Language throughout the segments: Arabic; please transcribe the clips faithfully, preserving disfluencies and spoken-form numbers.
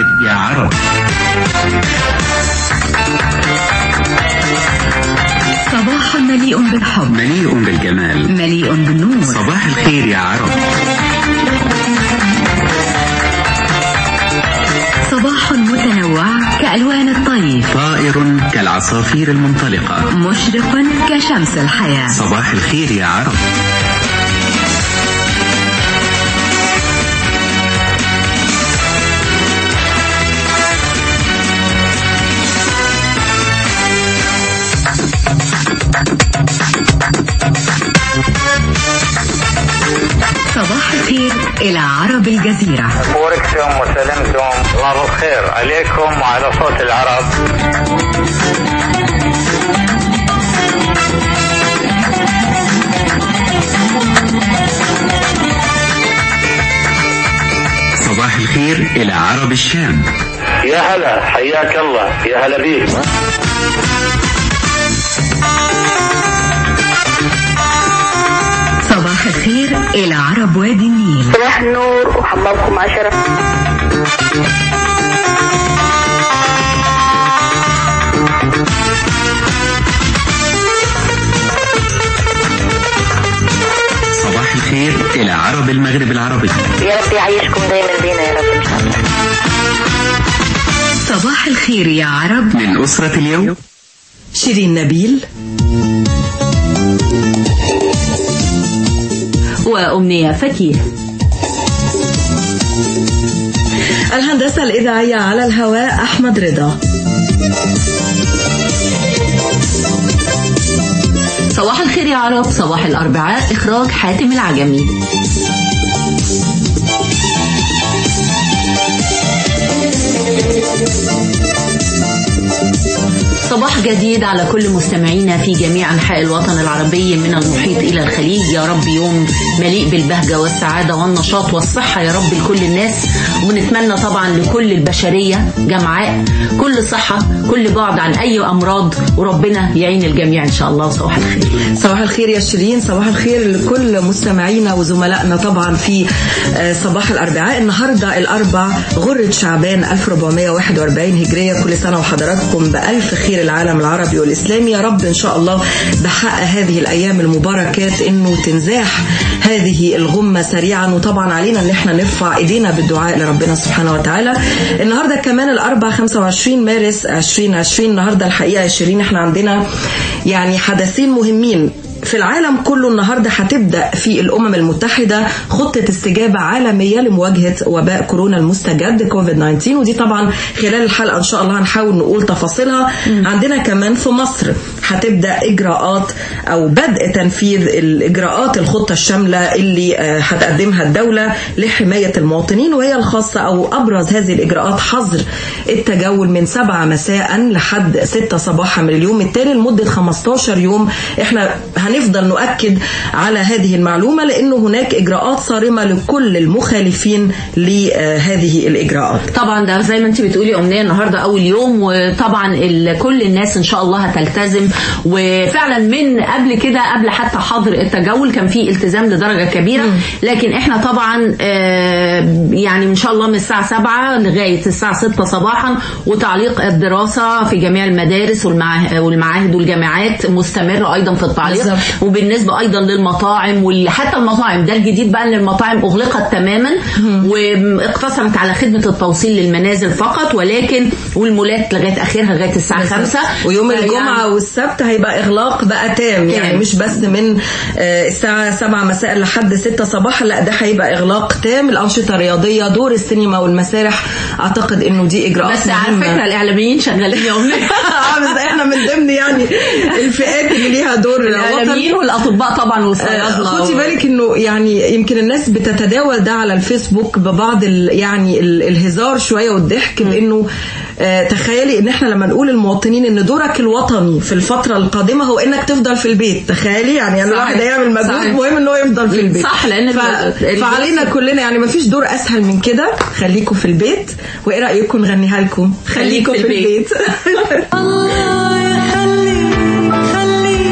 يا عرب. صباح مليء بالحب، مليء بالجمال، مليء بالنور. صباح الخير يا عرب. صباح متنوع كألوان الطيف، طائر كالعصافير المنطلقة، مشرق كشمس الحياة. صباح الخير يا عرب. صباح الخير إلى عرب الجزيرة. بوركتم وسلمتم، الله بالخير عليكم وعلى صوت العرب. صباح الخير إلى عرب الشام. يا هلا، حياك الله، يا هلا بيك. صباح الخير إلى عرب وادي النيل. صباح النور وحمامكم عشرة. صباح الخير إلى عرب المغرب العربي. يا رب يعيشكم دايما بينا يا رب إن شاء الله. صباح الخير يا عرب من أسرة اليوم شيرين نبيل وأمنية فكيه. الهندسة الإذاعية على الهواء أحمد رضا. صباح الخير يا عرب، صباح الأربعاء، إخراج حاتم العجمي. صباح جديد على كل مستمعينا في جميع أنحاء الوطن العربي من المحيط إلى الخليج. يا رب يوم مليء بالبهجة والسعادة والنشاط والصحة يا رب لكل الناس، ونتمنى طبعا لكل البشرية جمعاء كل صحة، كل بعد عن أي أمراض، وربنا يعين الجميع إن شاء الله. صباح الخير. صباح الخير يا شيرين، صباح الخير لكل مستمعينا وزملائنا طبعا في صباح الأربعاء. النهاردة الأربع غرة شعبان ألف وأربعمائة وواحد وأربعين هجرية. كل سنة وحضراتكم بألف خير العالم العربي والإسلامي يا رب. إن شاء الله بحق هذه الأيام المباركات إنه تنزاح هذه الغمة سريعا، وطبعا علينا إن احنا نرفع إيدينا بالدعاء لربنا سبحانه وتعالى. النهاردة كمان الأربع خمسة وعشرين مارس ألفين وعشرين. النهاردة الحقيقة يا شيرين احنا عندنا يعني حدثين مهمين في العالم كله. النهاردة هتبدأ في الأمم المتحدة خطة استجابة عالمية لمواجهة وباء كورونا المستجد كوفيد تسعة عشر، ودي طبعا خلال الحلقة إن شاء الله هنحاول نقول تفاصيلها. عندنا كمان في مصر هتبدأ إجراءات أو بدء تنفيذ الإجراءات الخطة الشاملة اللي هتقدمها الدولة لحماية المواطنين، وهي الخاصة أو أبرز هذه الإجراءات حظر التجول من سبعة مساء لحد ستة صباحا من اليوم التالي لمدة خمستاشر يوم. احنا هنفضل نؤكد على هذه المعلومة لأنه هناك إجراءات صارمة لكل المخالفين لهذه الإجراءات. طبعا ده زي ما انت بتقولي أمنية، النهاردة أول يوم، وطبعا كل الناس إن شاء الله هتلتزم. وفعلا من قبل كده، قبل حتى حظر التجول كان في التزام لدرجة كبيرة، لكن احنا طبعا يعني إن شاء الله من الساعة سبعة لغاية الساعة ستة صباحا، وتعليق الدراسة في جميع المدارس والمعاهد والجامعات مستمر أيضا في التعليق. وبالنسبة أيضا للمطاعم، وحتى المطاعم ده الجديد بقى ان المطاعم أغلقت تماما واقتصرت على خدمة التوصيل للمنازل فقط، ولكن والمولات لغاية آخرها لغاية الساعة خمسة. ويوم الجمعة يعني والسبت هيبقى إغلاق بقى تام، يعني مش بس من الساعة سبعة مساء لحد ستة صباحا، لا ده هيبقى إغلاق تام. الأنشطة الرياضية، دور السينما والمسارح، أعتقد إنه دي إجراءات بس على فكرة الإعلاميين شغالين يوميا. بس احنا من ضمن يعني الفئات اللي ليها دور الإعلاميين والأطباء طبعا والصيادلة. خدي بالك إنه يعني يمكن الناس بتتداول ده على الفيسبوك ببعض يعني الهزار شوية والضحك، بإنه تخيلي ان احنا لما نقول المواطنين ان دورك الوطني في الفترة القادمة هو انك تفضل في البيت. تخيلي يعني الواحد هيعمل مجهود مهم انه يفضل في البيت. صح، لان ف... فعلينا كلنا يعني ما فيش دور اسهل من كده. خليكم في البيت، وايه رايكم نغنيها لكم خليكم في, في البيت. الله يخلي خلي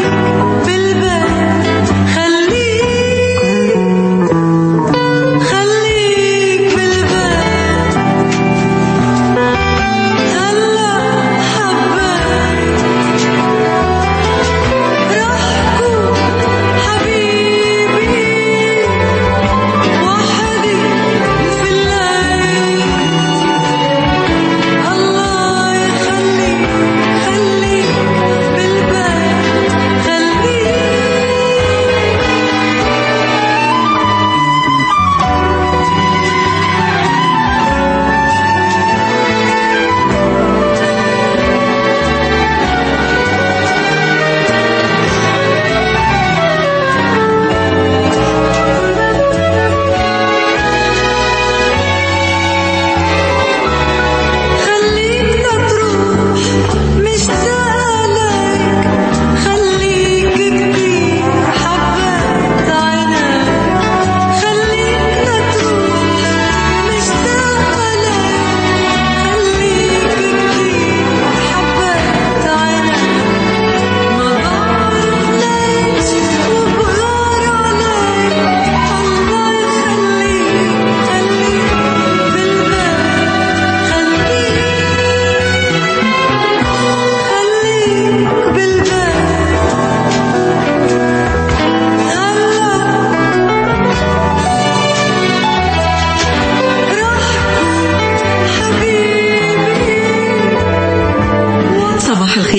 بالبيت، خليك خليك بالبيت،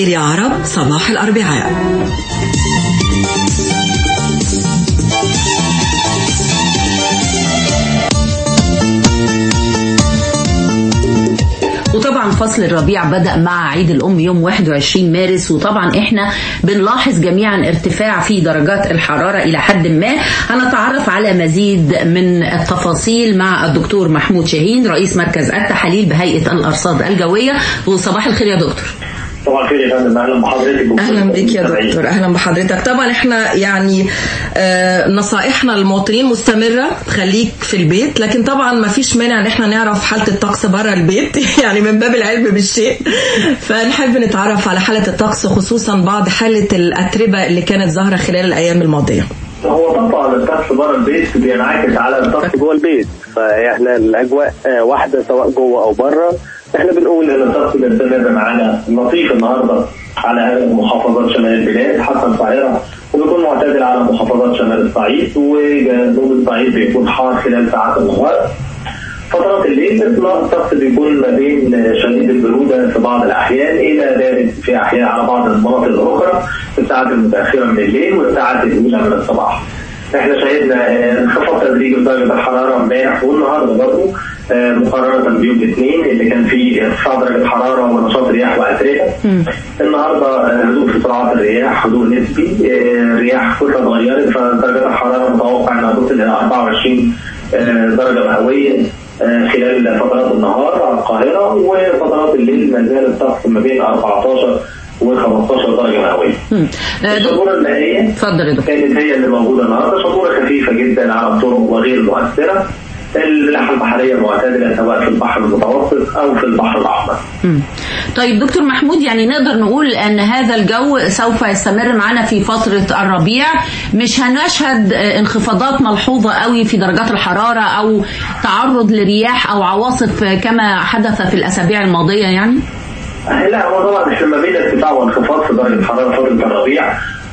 الخير يا عرب صباح الأربعاء. وطبعا فصل الربيع بدأ مع عيد الأم يوم واحد وعشرين مارس، وطبعا احنا بنلاحظ جميعا ارتفاع في درجات الحرارة إلى حد ما. هنتعرف على مزيد من التفاصيل مع الدكتور محمود شاهين رئيس مركز التحاليل بهيئة الأرصاد الجوية. وصباح الخير يا دكتور. صباح الخير يا فندم، اهلا بحضرتك. اهلا بك يا دكتور. اهلا بحضرتك. طبعا احنا يعني آه نصائحنا للمواطنين مستمره، خليك في البيت، لكن طبعا ما فيش مانع ان احنا نعرف حاله الطقس بره البيت يعني من باب العلم بالشيء. فنحب نتعرف على حاله الطقس، خصوصا بعد حاله الاتربه اللي كانت ظاهره خلال الايام الماضيه. هو طبعا الطقس بره البيت بينعكس على الطقس جوه البيت، فاحنا الاجواء واحده سواء جوه او بره. احنا بنقول ان الطقس بيستمر معانا لطيف النهارده على محافظات شمال البلاد حتى القاهره، وبيكون معتدل على محافظات شمال الصعيد، وجنوب الصعيد بيكون حار خلال ساعات النهار. فترات الليل الطقس بيكون ما بين شديد البروده في بعض الاحيان الى بارد في احيان على بعض المناطق الاخرى في الساعات المتاخره من الليل والساعات الاولى من الصباح. احنا شاهدنا انخفاض تدريجي درجه الحراره امبارح والنهارده برضه مقارنه بيوم الاثنين اللي كان فيه ارتفاع درجه حراره ونشاط رياح واتربه. النهارده هدوء في سرعات الرياح، هدوء نسبي، الرياح فتره اتغيرت، فدرجه الحراره متوقع انها تصل الى أربعة وعشرين درجه مئويه خلال فترات النهار على القاهره، وفترات الليل ما زال الطقس ما بين أربعة عشر وخمستاشر درجه مئويه. الشبوره المائيه كانت هي اللي موجوده النهارده، شبوره خفيفه جدا على الطرق وغير مؤثره. الملاحه البحريه معتدله سواء في البحر المتوسط او في البحر الاحمر. طيب دكتور محمود، يعني نقدر نقول ان هذا الجو سوف يستمر معنا في فتره الربيع، مش هنشهد انخفاضات ملحوظه قوي في درجات الحراره او تعرض لرياح او عواصف كما حدث في الاسابيع الماضيه يعني؟ لا، هو طبعا احنا ما بين ارتفاع وانخفاض في درجه الحراره فتره الربيع،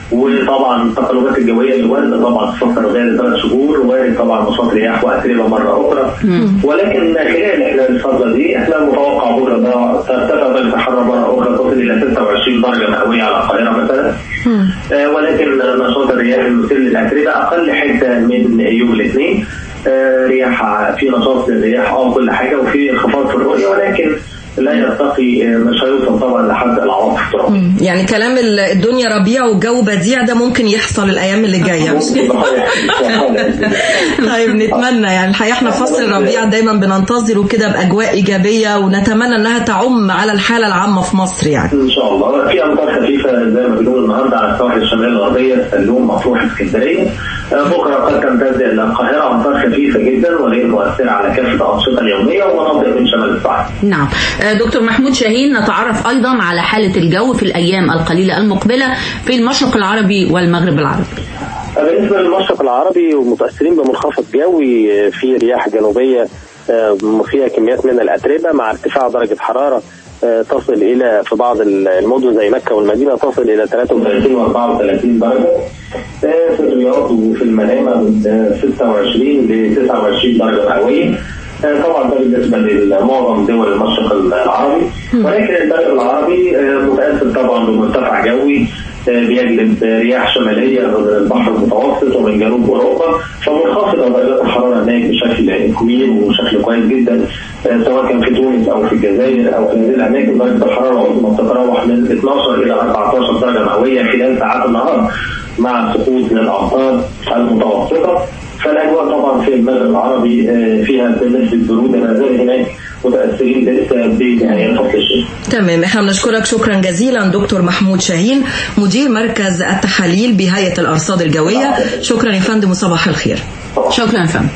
وطبعا التقلبات الجويه اللي وارده طبعا في فتره غير ثلاث شهور، وارد طبعا نشاط رياح واتربه مره اخرى. ولكن خلال احنا الفتره دي احنا متوقع بكره ترتفع درجه الحراره مره اخرى تصل الى ستة وعشرين درجه مئويه على القاهره مثلا. آه ولكن نشاط الرياح المثير للاتربه اقل حده من يوم الاثنين. آه رياح في نشاط للرياح اه كل حاجه، وفي انخفاض في الرؤيه، ولكن لا يرتقي، مش هيوصل طبعا لحد العواصف الترابيه. يعني كلام الدنيا ربيع والجو بديع ده ممكن يحصل الايام اللي جايه. طيب نتمنى، يعني الحقيقه احنا فصل الربيع دايما بننتظره كده باجواء ايجابيه، ونتمنى انها تعم على الحاله العامه في مصر يعني. ان شاء الله. في امطار خفيفه زي ما بنقول النهارده على السواحل الشماليه الغربيه، السلوم، مطروح، اسكندريه. بكره قد تمتد الى القاهره امطار خفيفه جدا وغير مؤثره على كافه الانشطه اليوميه ومناطق من شمال الصعيد. نعم. دكتور محمود شاهين، نتعرف أيضا على حالة الجو في الأيام القليلة المقبلة في المشرق العربي والمغرب العربي. بالنسبة للمشرق العربي ومتأثرين بمنخفض جوي في رياح جنوبية فيها كميات من الأتربة مع ارتفاع درجة حرارة تصل إلى في بعض المدن زي مكة والمدينة تصل إلى ثلاثة وثلاثين وأربعة وثلاثين درجة. في الرياض وفي المنامة ستة وعشرين لتسعة وعشرين درجة مئوية. طبعا ده بالنسبه لمعظم دول المشرق العربي، ولكن البلد العربي متاثر طبعا بمرتفع جوي بيجلب رياح شماليه من البحر المتوسط ومن جنوب اوروبا، فمنخفضه درجات الحراره هناك بشكل كبير وبشكل كويس جدا، سواء كان في تونس او في الجزائر او في هذه الاماكن درجه الحراره عظمى تتراوح من اثناشر الى أربعة عشر درجه مئويه خلال ساعات النهار مع سقوط من الامطار المتوسطه. فالاجواء طبعا في المغرب العربي فيها بنسبه بروده ما زال هناك متاثرين لسه بنهايه فصل الشتاء. تمام، احنا بنشكرك شكرا جزيلا دكتور محمود شاهين مدير مركز التحاليل بهيئه الارصاد الجويه. شكرا يا فندم وصباح الخير. شكرا يا فندم.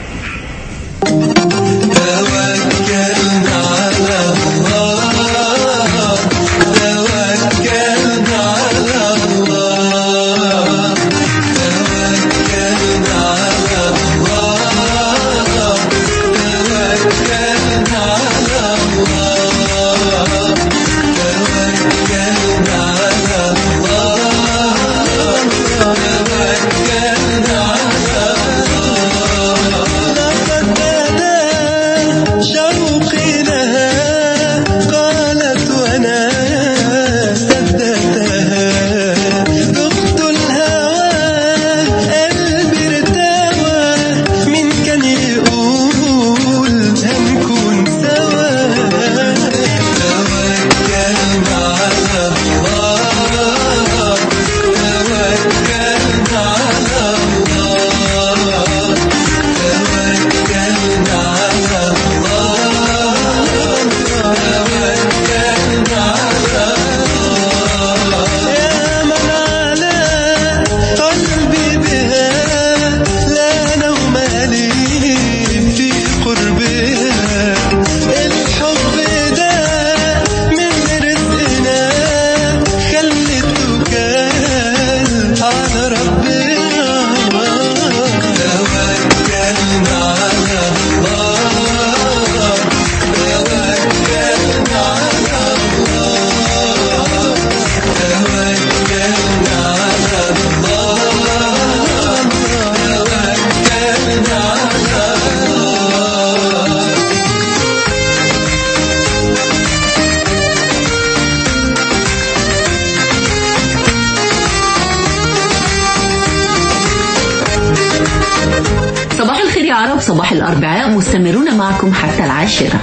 صباح الأربعاء مستمرون معكم حتى العاشرة.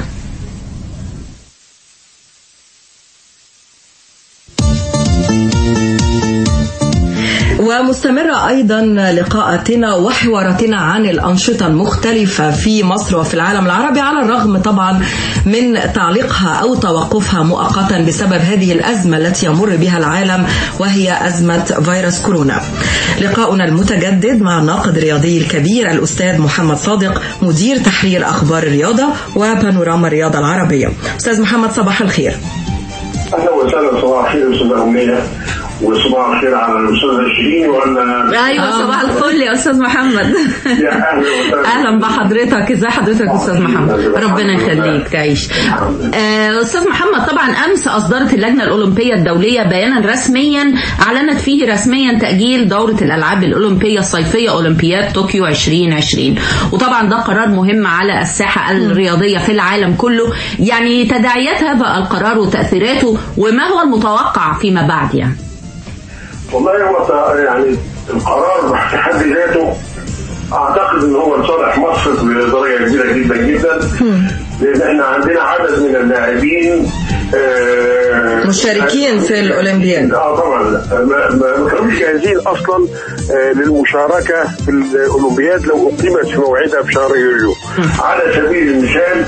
ومستمرة أيضا لقاءاتنا وحواراتنا عن الأنشطة المختلفة في مصر وفي العالم العربي، على الرغم طبعا من تعليقها أو توقفها مؤقتا بسبب هذه الأزمة التي يمر بها العالم وهي أزمة فيروس كورونا. لقاؤنا المتجدد مع الناقد الرياضي الكبير الأستاذ محمد صادق، مدير تحرير أخبار الرياضة وبانوراما الرياضة العربية. أستاذ محمد صباح الخير. أهلا وسهلا، صباح الخير أستاذ أمنية، وصباح الخير على الأستاذ شيرين. وأنا أيوة صباح الفل يا أستاذ محمد. يا أهلا وسهلا. أهلا بحضرتك. إزاي حضرتك يا أستاذ محمد؟ ربنا يخليك تعيش. أستاذ محمد، طبعا أمس أصدرت اللجنة الأولمبية الدولية بيانا رسميا أعلنت فيه رسميا تأجيل دورة الألعاب الأولمبية الصيفية أولمبياد طوكيو عشرين عشرين، وطبعا ده قرار مهم على الساحة الرياضية في العالم كله. يعني تداعيات هذا القرار وتأثيراته وما هو المتوقع فيما بعد؟ يعني والله هو يعني القرار في حد ذاته اعتقد ان هو لصالح مصر بدرجه كبيره جدا جدا، لان احنا عندنا عدد من اللاعبين آه مشاركين في الاولمبياد. اه طبعا ما كانوش جاهزين اصلا آه للمشاركه في الاولمبياد لو اقيمت في موعدها في شهر يوليو. على سبيل المثال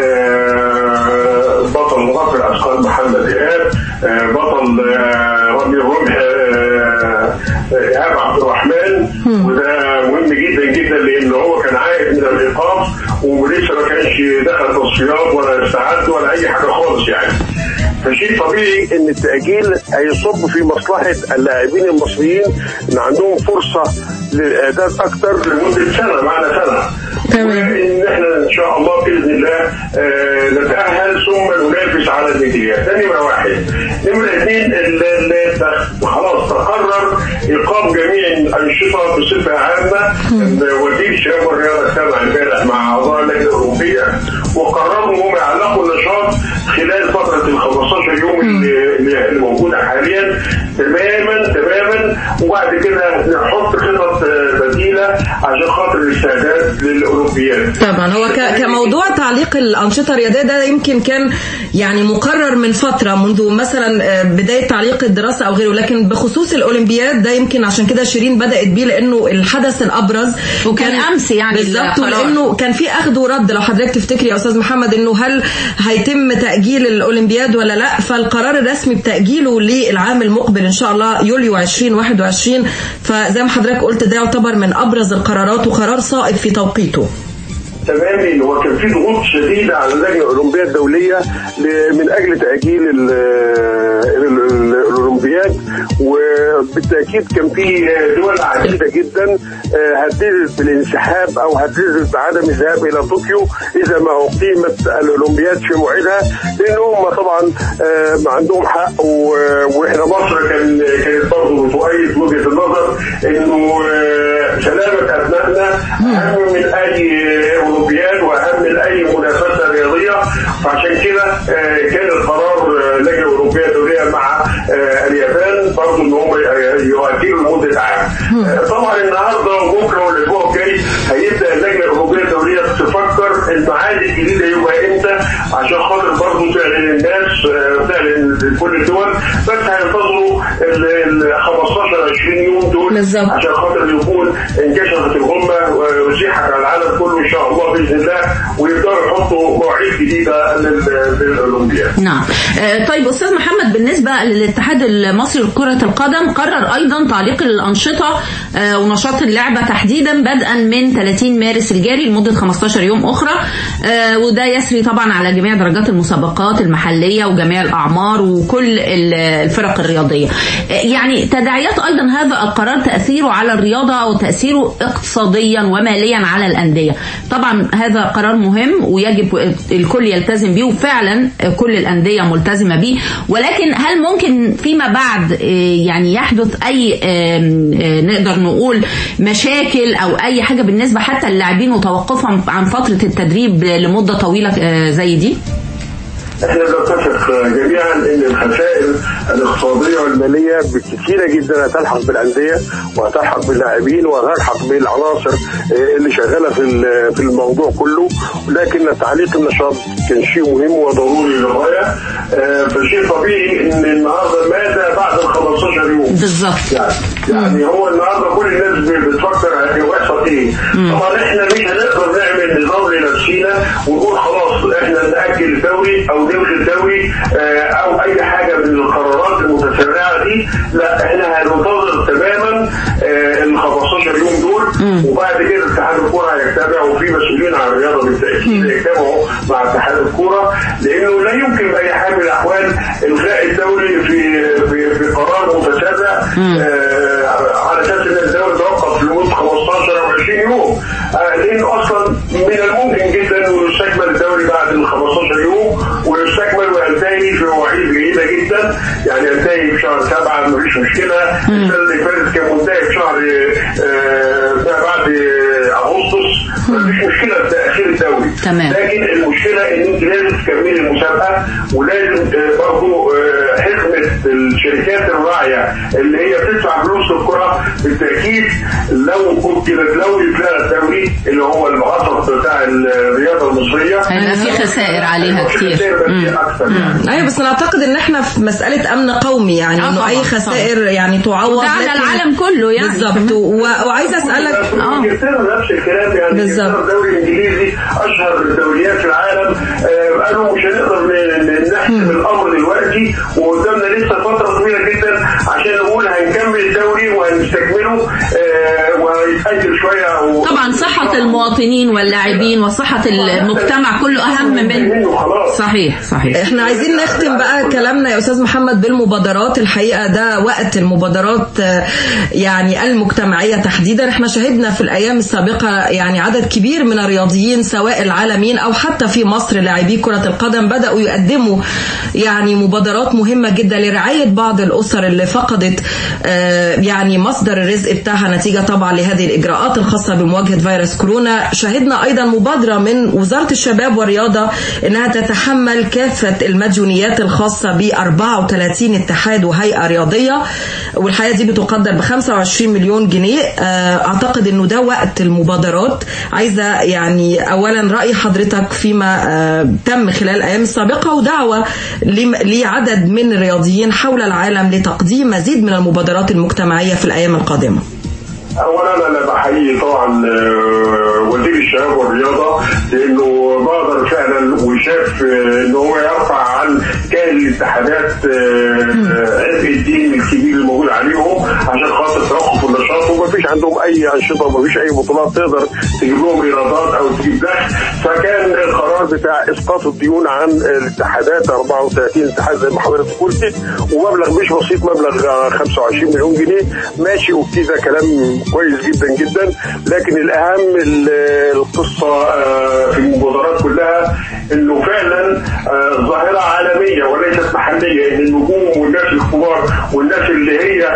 آه بطل رفع الاثقال محمد ايهاب، آه بطل آه رمي الرمح إيهاب عبد الرحمن، وده مهم جدا جدا لأنه هو كان عائد من الإيقاف ولسه ما كانش دخل تصفيات ولا استعد ولا أي حاجة خالص يعني. فشيء طبيعي ان التأجيل هيصب في مصلحة اللاعبين المصريين ان عندهم فرصة للإعداد أكتر لمدة سنة، معنا سنة. تمام. وإن احنا إن شاء الله بإذن الله آه نتأهل ثم ننافس على الميداليات. ده نمرة واحد. نمرة اثنين خلاص تقرر إيقاف جميع الأنشطة بصفة عامة. وزير الشباب والرياضة اجتمع امبارح مع أعضاء اللجنة الأولمبية وقرروا إنهم يعلقوا النشاط خلال فترة ال خمستاشر يوم اللي موجودة حاليا تماما تماما، وبعد كده نحط خطط بديلة عشان خاطر الاستعداد للأولمبياد. طبعا هو كموضوع تعليق الأنشطة الرياضية ده يمكن كان يعني مقرر من فترة منذ مثلا بداية تعليق الدراسة أو غيره، لكن بخصوص الأولمبياد ده يمكن عشان كده شيرين بدأت بيه لأنه الحدث الأبرز وكان أمس يعني بالظبط، لأنه كان في أخذ ورد. لو حضرتك تفتكري يا أستاذ محمد إنه هل هيتم تأجيل الأولمبياد ولا لا، فالقرار الرسمي بتأجيله للعام المقبل إن شاء الله يوليو عشرين واحد وعشرين. فزي ما حضرتك قلت ده يعتبر من أبرز القرارات وقرار صائب في توقيته. تمام. هو كان في ضغوط شديدة على اللجنة الأولمبية الدولية من أجل تأجيل الأولمبياد، وبالتأكيد كان في دول عديدة جدا هددت بالانسحاب أو هددت بعدم الذهاب إلى طوكيو إذا ما أقيمت الأولمبياد في موعدها، لأنهم طبعا عندهم حق. وإحنا مصر كان كانت برضه بتؤيد وجهة النظر إنه سلامة أبنائنا أهم من أي أولمبياد وأهم من أي منافسة رياضية. فعشان كده كان القرار اللجنة الأولمبية الدولية مع اليابان برضه إن هم يؤجلوا لمدة عام. طبعا النهارده وبكره والأسبوع الجاي هيبدأ اللجنة الأولمبية الدولية تفكر الميعاد الجديد هيبقى إمتى عشان خاطر برضه تعلن الناس تعلن كل الدول، بس هينتظروا ال خمستاشر عشرين يوم دول بالزبط. عشان خاطر يكون انكشفت الغمة وزيحت على العالم كله إن شاء الله بإذن الله، ويقدروا يحطوا مواعيد جديدة للأولمبياد. نعم. طيب أستاذ محمد، بالنسبة للاتحاد المصري لكرة القدم قرر أيضا تعليق الأنشطة ونشاط اللعبة تحديدا بدءا من ثلاثين مارس الجاري لمدة خمستاشر يوم أخرى، وده يسري طبعا على جميع درجات المسابقات المحلية وجميع الأعمار وكل الفرق الرياضية. يعني تداعيات أيضا هذا القرار تأثيره على الرياضة وتأثيره اقتصاديا وماليا على الأندية. طبعا هذا قرار مهم ويجب الكل يلتزم به، وفعلا كل الأندية ملتزمة به، ولكن هل ممكن فيما بعد يعني يحدث أي نقدر نقول مشاكل أو أي حاجة بالنسبة حتى للاعبين وتوقفهم عن فترة التدريب لمدة طويلة زي دي؟ احنا نتفق جميعا ان الخسائر الاقتصاديه والماليه كثيره جدا هتلحق بالانديه وهتلحق باللاعبين وهتلحق بالعناصر اللي شغاله في في الموضوع كله، لكن تعليق النشاط كان شيء مهم وضروري للغايه. فشيء طبيعي ان النهارده ماذا بعد ال خمستاشر يوم بالظبط، يعني, يعني هو النهارده كل الناس بتفكر هيحصل ايه. طبعا احنا مش هنقدر نعمل نظام لنفسينا ونقول خلاص احنا نأجل الدوري او نلغي الدوري او اي حاجه من القرارات المتسرعه دي. لا، احنا هننتظر تماما ال خمستاشر يوم دول، وبعد كده اتحاد الكوره هيتابع وفي مسؤولين عن الرياضه بالتاكيد هيتابعوا مع اتحاد الكوره، لانه لا يمكن باي حال من الاحوال الغاء الدوري في في, في قرار متسرع على اساس ان الدوري توقف لمده خمستاشر او عشرين يوم، لانه اصلا من الممكن جدا انه يستكمل الدوري بعد ال خمستاشر يوم ويستكمل وينتهي في مواعيد جيده جدا، يعني ينتهي في شهر سبعه مفيش مشكله. السنه اللي فاتت كان منتهي في شهر بعد اغسطس مفيش مشكله في تاخير الدوري. تمام. لكن المشكله ان انت لازم تكملي المسابقه، ولازم برضه حكمه الشركات الراعيه اللي هي بتدفع فلوس للكره بالتاكيد لو كنت لو يتلغى الدوري اللي هو الوسط بتاع الرياضه المصريه هيبقى في خسائر عليها كتير. ايوه، بس انا اعتقد ان احنا في مساله امن قومي، يعني انه اي خسائر يعني تعوض على العالم كله يعني بالظبط. وعايزه اسالك اه نفس الكلام، يعني بالظبط. الدوري الانجليزي اشهر الدوريات في العالم قالوا مش هنقدر نحسم الامر دلوقتي وقدامنا لسه فتره طويله جدا عشان نقول هنكمل الدوري وهنستكمله وهيتاجل شويه. طبعا صحه المواطنين واللاعبين وصحه المجتمع كله اهم من صحيح صحيح. احنا عايزين نختم بقى كلامنا يا استاذ محمد بالمبادرات. الحقيقه ده وقت المبادرات يعني المجتمعيه تحديدا. احنا شهدنا في الايام السابقه يعني عدد كبير من الرياضيين سواء العالميين او حتى في مصر لاعبي كره القدم بداوا يقدموا يعني مبادرات مهمه جدا لرعايه بعض الاسر اللي فقدت يعني مصدر الرزق بتاعها نتيجه طبعا لهذه الاجراءات الخاصه بمواجهه فيروس كورونا. شهدنا ايضا مبادره من وزاره الشباب والرياضه انها تتحمل كافه المديونيات الخاصه ب أربعة وثلاثين اتحاد وهيئه رياضيه، والحقيقه دي بتقدر ب خمسة وعشرين مليون جنيه. اعتقد انه ده وقت المبادرات. عايزه يعني اولا راي حضرتك فيما تم خلال الايام السابقه ودعوه لعدد من الرياضيين حول العالم لتقديم مزيد من المبادرات المجتمعيه في الايام القادمه. اولا انا بحيي طبعا وزير الشباب والرياضه لانه بقدر فعلا وشاف ان هو يرفع عن كاهل الاتحادات عبء الدين الكبير الموجود عليهم عشان خاطر توقف النشاط ومفيش عندهم اي انشطه ومفيش اي بطولات تقدر تجيب لهم ايرادات او تجيب دخل. فكان القرار بتاع اسقاط الديون عن الاتحادات أربعة وثلاثين اتحاد زي ما حضرتك قلت ومبلغ مش بسيط، مبلغ خمسة وعشرين مليون جنيه ماشي وكده كلام كويس جدا جدا. لكن الاهم القصه في المبادرات كلها انه فعلا ظاهره عالميه وليست محليه، ان النجوم والناس الكبار والناس اللي هي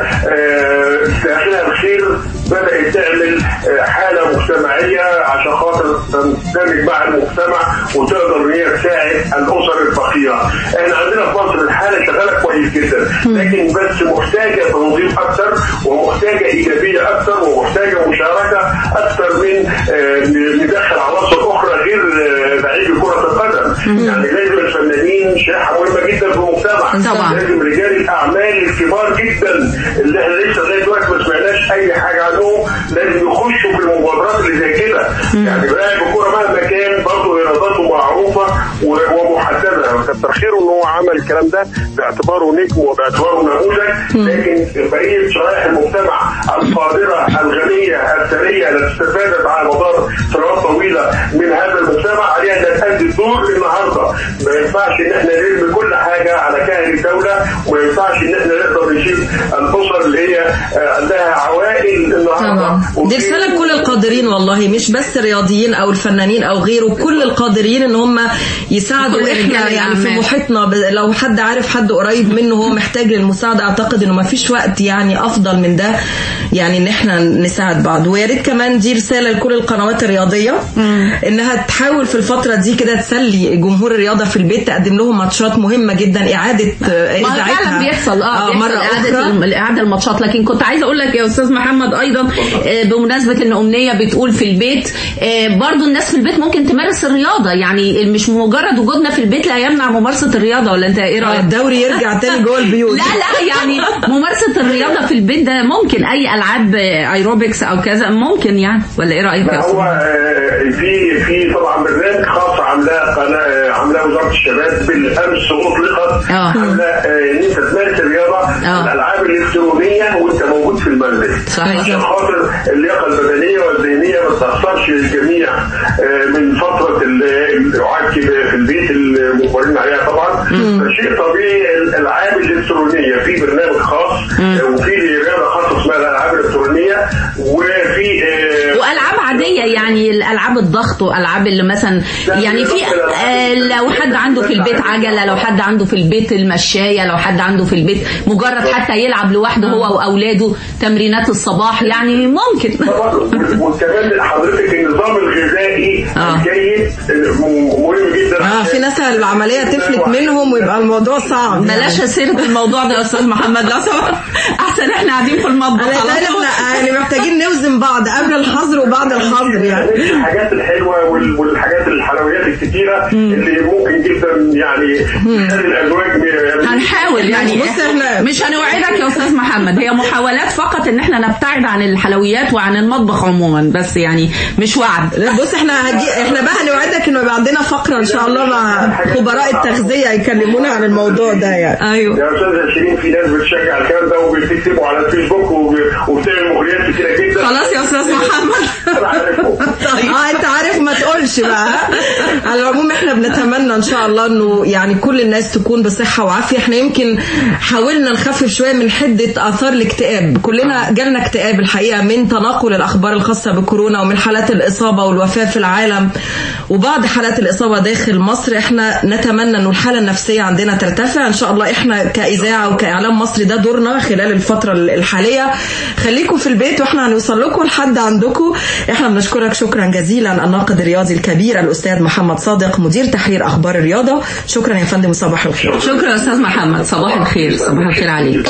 داخلها الخير بدات تعمل حاله مجتمعيه عشان خاطر تندمج مع المجتمع وتقدر ان هي تساعد الاسر الفقيره. احنا عندنا في مصر الحاله شغاله كويس جدا، لكن بس محتاجه تنظيم اكثر ومحتاجه ايجابيه اكثر ومحتاجه مشاركه اكثر من ندخل عناصر اخرى غير لعيبه كره القدم. يعني لازم الفنانين شريحه مهمه جدا في المجتمع طبعا. لازم رجال الاعمال الكبار جدا اللي احنا لسه لغايه دلوقتي ما سمعناش اي حاجه عنهم لازم يخشوا في المبادرات اللي زي كده. يعني لاعب الكوره مهما كان برضه ايراداته معروفه ومحدده. كتر خيره ان هو عمل الكلام ده باعتباره نجم وباعتباره نموذج، لكن بقيه شرائح المجتمع القادره الغنيه الثريه التي استفادت على مدار سنوات طويله من هذا المجتمع عليها ان تأدي الدور النهارده. ما ينفعش ان احنا نرمي كل حاجه على كاهل الدوله وما ينفعش ان احنا نقدر نشيل الاسر اللي هي عندها عوائل النهارده. دي رساله لكل القادرين والله، مش بس الرياضيين او الفنانين او غيره، كل القادرين ان هم يساعدوا. احنا يعني في محيطنا لو حد عارف حد قريب منه هو محتاج للمساعده اعتقد انه ما فيش وقت يعني افضل من ده يعني ان احنا نساعد بعض. ويا ريت كمان دي رساله لكل القنوات الرياضيه انها تحاول في الفتره دي كده تسلي جمهور الرياضه الرياضه في البيت تقدم لهم ماتشات مهمه جدا اعاده اذاعتها فعلا بيحصل اه, آه مره اخرى اعاده الماتشات. لكن كنت عايزه اقول لك يا استاذ محمد ايضا آه بمناسبه ان امنيه بتقول في البيت آه برضو الناس في البيت ممكن تمارس الرياضه، يعني مش مجرد وجودنا في البيت لا يمنع ممارسه الرياضه، ولا انت ايه رايك؟ الدوري يرجع تاني جوه البيوت. لا لا يعني ممارسه الرياضه في البيت ده ممكن، اي العاب ايروبكس او كذا ممكن يعني، ولا ايه رايك يا استاذ؟ هو في في طبعا برنامج خاص عاملاه قناه عاملاه وزاره الشباب بالامس اطلقت، عاملاه ان انت تمارس الرياضه الالعاب الالكترونيه وانت موجود في المنزل، صحيح، عشان خاطر اللياقه البدنيه والذهنيه ما تاثرش الجميع من فتره القعاد في البيت المجبرين عليها طبعا. فشيء طبيعي الالعاب الالكترونيه في برنامج خاص وفي رياضه خاصه اسمها الالعاب الالكترونيه، وفي والعاب عاديه يعني الالعاب الضغط والالعاب اللي مثلا يعني في آه لو حد عنده في البيت عجله، لو حد عنده في البيت المشايه، لو حد عنده في البيت مجرد حتى يلعب لوحده هو واولاده تمرينات الصباح يعني ممكن. وكمان حضرتك النظام الغذائي الجيد مهم جدا. اه في ناس العمليه تفلت منهم ويبقى الموضوع صعب. بلاش سيره الموضوع ده يا استاذ محمد لو سمحت، احسن احنا قاعدين في المطبخ يعني محتاجين نوزن بعض قبل الحظر وبعد الحظر يعني. الحاجات الحلوه والحاجات الحلويات الكتيره اللي ممكن جدا يعني تخلي الازواج هنحاول يعني بص احنا مش هنوعدك يا استاذ محمد، هي محاولات فقط ان احنا نبتعد عن الحلويات وعن المطبخ عموما، بس يعني مش وعد. بص احنا هجي احنا بقى هنوعدك انه يبقى عندنا فقره ان شاء الله مع خبراء التغذيه يكلمونا عن الموضوع ده يعني. ايوه يا استاذ شيرين في ناس بتشجع الكلام ده وبتكتبوا على الفيسبوك وبتعمل مغريات كتيره جدا. خلاص يا استاذ محمد طيب اه انت عارف ما تقولش بقى. على العموم احنا بنتمنى ان شاء الله انه يعني كل الناس تكون بصحه وعافيه. احنا يمكن حاولنا نخفف شويه من حده اثار الاكتئاب، كلنا جالنا اكتئاب الحقيقه من تناقل الاخبار الخاصه بكورونا ومن حالات الاصابه والوفاه في العالم وبعض حالات الاصابه داخل مصر. احنا نتمنى انه الحاله النفسيه عندنا ترتفع ان شاء الله. احنا كاذاعه وكاعلام مصري ده دورنا خلال الفتره الحاليه. خليكم في البيت واحنا هنوصل لكم لحد عندكم. احنا بنشكرك شكرا جزيلا الناقد الرياضي الكبير الاستاذ محمد صادق مدير تحرير اخبار الرياضه. شكرا يا فندم وصباح الخير. شكرا يا استاذ محمد، صباح الخير. صباح الخير عليك.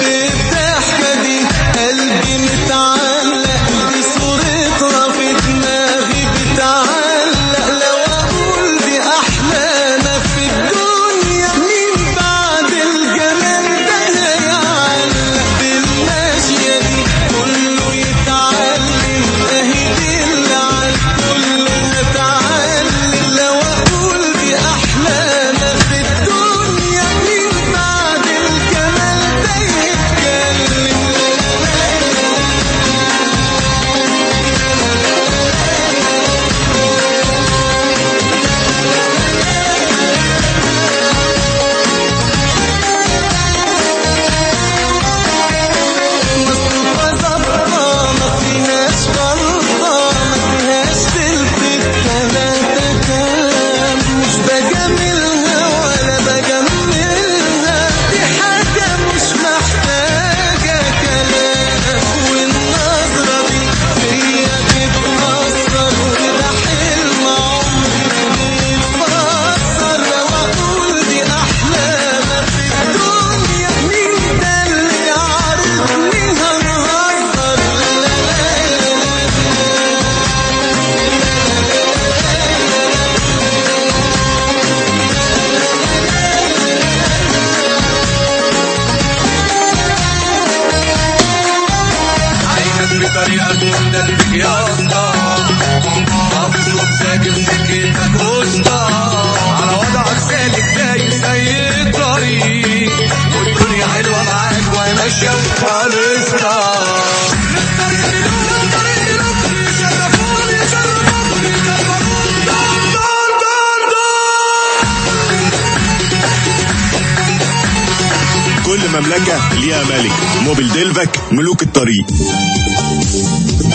مملكة ليها ملك. موبيل ديلفك ملوك الطريق.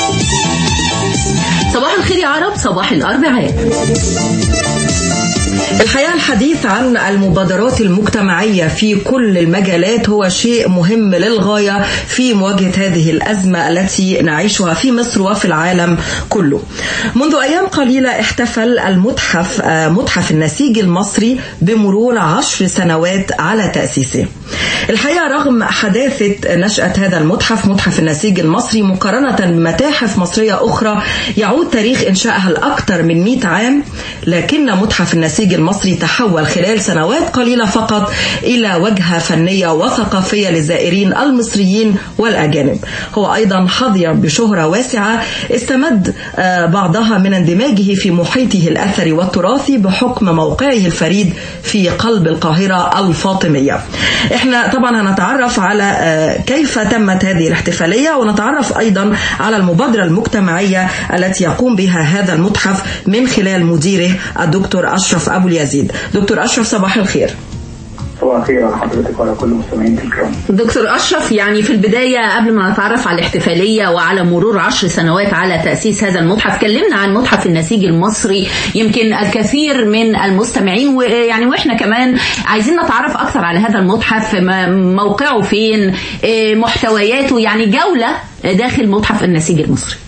صباح الخير يا عرب، صباح الأربعاء. الحقيقة الحديث عن المبادرات المجتمعية في كل المجالات هو شيء مهم للغاية في مواجهة هذه الأزمة التي نعيشها في مصر وفي العالم كله. منذ أيام قليلة احتفل المتحف متحف النسيج المصري بمرور عشر سنوات على تأسيسه. الحقيقة رغم حداثة نشأة هذا المتحف متحف النسيج المصري مقارنة بمتاحف مصرية أخرى يعود تاريخ إنشائها لأكثر من مئة عام، لكن متحف النسيج المصري تحول خلال سنوات قليلة فقط إلى وجهة فنية وثقافية للزائرين المصريين والأجانب. هو أيضا حظي بشهرة واسعة استمد بعضها من اندماجه في محيطه الأثري والتراثي بحكم موقعه الفريد في قلب القاهرة الفاطمية. احنا طبعا هنتعرف على كيف تمت هذه الاحتفالية، ونتعرف أيضا على المبادرة المجتمعية التي يقوم بها هذا المتحف من خلال مديره الدكتور أشرف أبو اليزيد. دكتور أشرف صباح الخير. صباح الخير على حضرتك وعلى كل المستمعين الكرام. دكتور أشرف، يعني في البداية قبل ما نتعرف على الاحتفالية وعلى مرور عشر سنوات على تأسيس هذا المتحف، كلمنا عن متحف النسيج المصري. يمكن الكثير من المستمعين ويعني وإحنا كمان عايزين نتعرف أكثر على هذا المتحف، موقعه فين، محتوياته، يعني جولة داخل متحف النسيج المصري.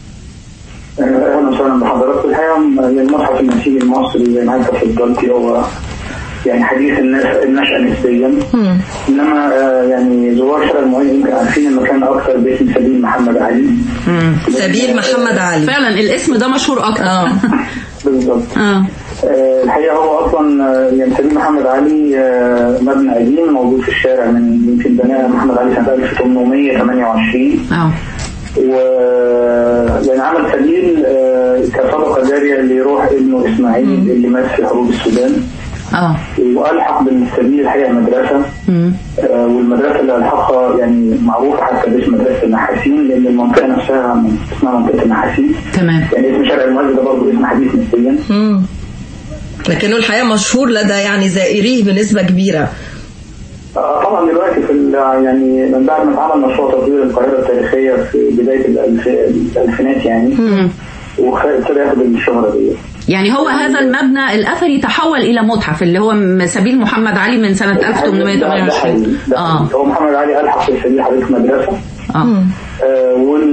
أهلا وسهلا بحضرتك. الحقيقة المتحف النسيج المصري زي ما أنت تفضلتي هو يعني حديث النشأة نسبيا، انما يعني زوار شارع المعز يمكن عارفين انه كان اكثر باسم سبيل محمد علي. سبيل محمد علي فعلا الاسم ده مشهور اكثر. اه بالضبط. اه الحقيقه هو اصلا يعني سبيل محمد علي مبنى قديم موجود في الشارع من يمكن بناء محمد علي سنه ألف وثمانمئة وثمانية وعشرين. اه و يعني عمل سبيل كصدقه جاريه اللي يروح ابنه اسماعيل اللي مات في حروب السودان. اه والحق بالسبيل الحقيقه مدرسه. آه والمدرسه اللي الحقها يعني معروفه حتى باسم مدرسه النحاسين، لان المنطقه نفسها اسمها منطقه النحاسين. تمام. يعني اسم شارع المعز ده برضه اسم حديث نسبيا. امم لكنه الحقيقه مشهور لدى يعني زائريه بنسبه كبيره. آه طبعا دلوقتي في يعني من بعد ما اتعمل مشروع تطوير القاهره التاريخيه في بدايه الألف الالفينات يعني وابتدى ياخد الشهره دي. يعني هو هذا المبنى الأثري تحول إلى متحف اللي هو سبيل محمد علي من سنة ألف وثمانمئة وثمانية وعشرين. اه هو محمد علي ألحق بالسبيل حضرتك مدرسة. اه, آه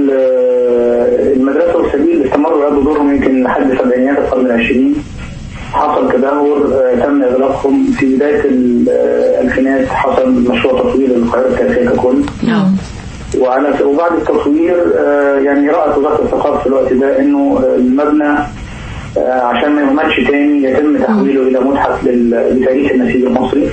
والمدرسة والسبيل استمروا يقضوا دورهم يمكن لحد سبعينيات القرن العشرين. حصل تدهور، آه تم إغلاقهم في بداية الألفينات. حصل مشروع تطوير القاهرة التاريخية ككل. اه وعلى وبعد التطوير آه يعني رأت وزارة الثقافة في الوقت ده إنه المبنى عشان ما يهمتش تاني يتم تحويله الى متحف لتاريخ النسيج المصري.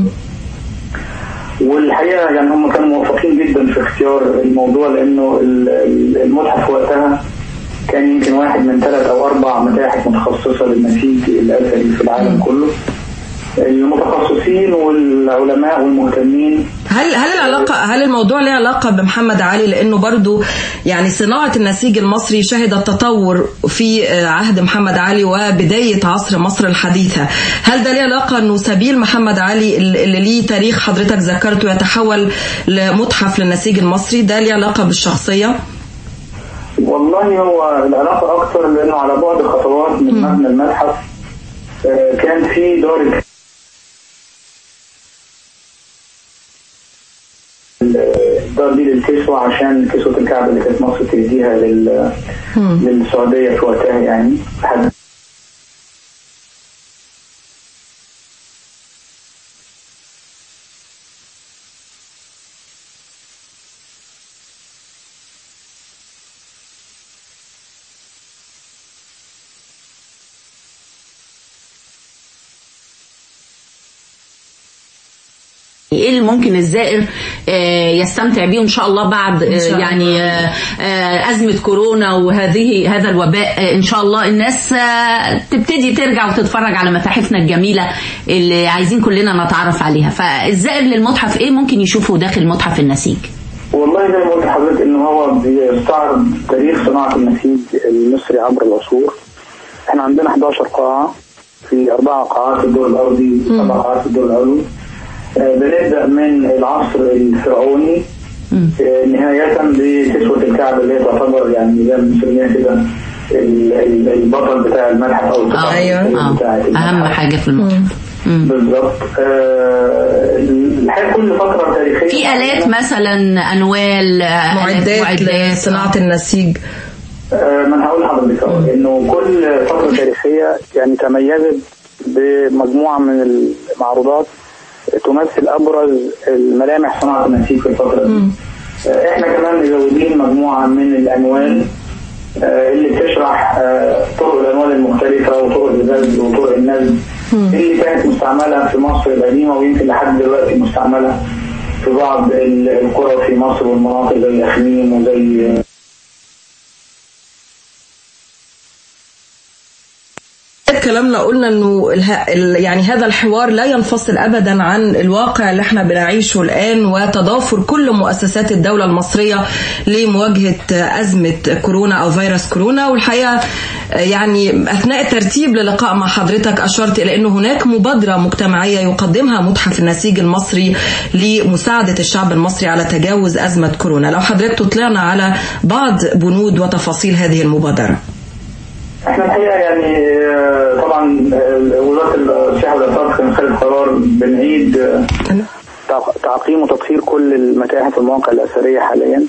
والحقيقه يعني هم كانوا موفقين جدا في اختيار الموضوع، لانه المتحف وقتها كان يمكن واحد من ثلاث او اربع متاحف متخصصه للنسيج الاثري في العالم كله. المتخصصين والعلماء والمهتمين. هل هل العلاقه هل الموضوع له علاقه بمحمد علي؟ لانه برضو يعني صناعه النسيج المصري شهدت تطور في عهد محمد علي وبدايه عصر مصر الحديثه. هل ده له علاقه انه سبيل محمد علي اللي ليه تاريخ حضرتك ذكرته يتحول لمتحف للنسيج المصري، ده له علاقه بالشخصيه؟ والله هو العلاقه اكثر لانه على بعد خطوات من مبنى المتحف كان في دار الدار دي للكسوة، عشان كسوة الكعبة اللي كانت مصر تهديها لل... للسعودية في وقتها يعني. ايه اللي ممكن الزائر يستمتع بيه ان شاء الله بعد يعني ازمه كورونا وهذه هذا الوباء؟ ان شاء الله الناس تبتدي ترجع وتتفرج على متاحفنا الجميله اللي عايزين كلنا نتعرف عليها. فالزائر للمتحف ايه ممكن يشوفه داخل متحف النسيج؟ والله زي ما قلت لحضرتك ان هو بيستعرض تاريخ صناعه النسيج المصري عبر العصور. احنا عندنا إحدى عشرة قاعه في اربع قاعات في الدور الارضي وسبع قاعات في الدور العلوي. بنبدأ من العصر الفرعوني نهاية بكسوة الكعبة اللي تعتبر يعني زي ما بنسميها كده البطل بتاع المتحف او القطعه ايوه اهم حاجه في المتحف بالظبط. الحقيقه كل فتره تاريخيه في آلات مثلا انوال معدات لصناعه النسيج. ما انا هقول لحضرتك انه كل فتره تاريخيه يعني تميزت بمجموعه من المعروضات تمثل ابرز الملامح صناعه النسيج في الفتره دي. احنا كمان مزودين مجموعه من الانوال اللي بتشرح طرق الانوال المختلفه وطرق الزجاج وطرق النسج اللي كانت مستعمله في مصر القديمه ويمكن لحد دلوقتي مستعمله في بعض القرى في مصر والمناطق زي اخميم وزي كلامنا قلنا انه يعني هذا الحوار لا ينفصل ابدا عن الواقع اللي احنا بنعيشه الان وتضافر كل مؤسسات الدولة المصرية لمواجهة ازمة كورونا او فيروس كورونا. والحقيقة يعني اثناء الترتيب للقاء مع حضرتك اشرت الى انه هناك مبادرة مجتمعية يقدمها متحف النسيج المصري لمساعدة الشعب المصري على تجاوز ازمة كورونا. لو حضرتك تطلعنا على بعض بنود وتفاصيل هذه المبادرة. احنا الحقيقه يعني طبعا وزاره السياحه والاثار كان خدت قرار بنعيد تعقيم وتطهير كل المتاحف والمواقع الاثريه حاليا.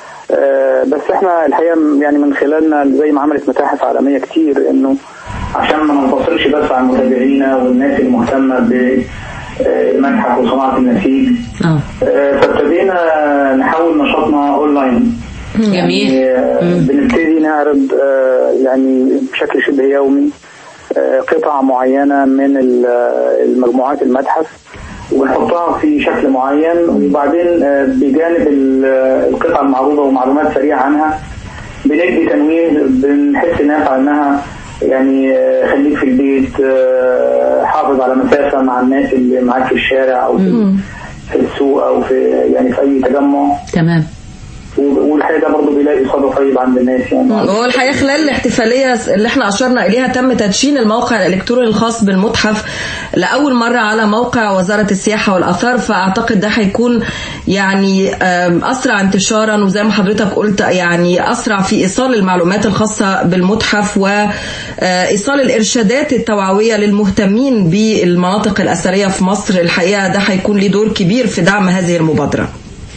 بس احنا الحقيقه يعني من خلالنا زي ما عملت متاحف عالميه كتير انه عشان ما ننفصلش بس عن متابعينا والناس المهتمه بالمتحف وصناعه النسيج فابتدينا نحول نشاطنا اونلاين. جميل. يعني بنبتدي نعرض يعني بشكل شبه يومي قطع معينة من المجموعات المتحف ونحطها في شكل معين وبعدين بجانب القطع المعروضة ومعلومات سريعة عنها بندي تنويه بنحس الناس على انها يعني خليك في البيت حافظ على مسافة مع الناس اللي معاك في الشارع او في السوق او في يعني في اي تجمع. تمام. والحقيقه ده برضه بيلاقي صدى طيب عند الناس يعني. هو الحقيقه خلال الاحتفاليه اللي احنا اشرنا اليها تم تدشين الموقع الالكتروني الخاص بالمتحف لاول مره على موقع وزاره السياحه والاثار. فاعتقد ده هيكون يعني اسرع انتشارا وزي ما حضرتك قلت يعني اسرع في ايصال المعلومات الخاصه بالمتحف وايصال الارشادات التوعويه للمهتمين بالمناطق الاثريه في مصر. الحقيقه ده هيكون له دور كبير في دعم هذه المبادره.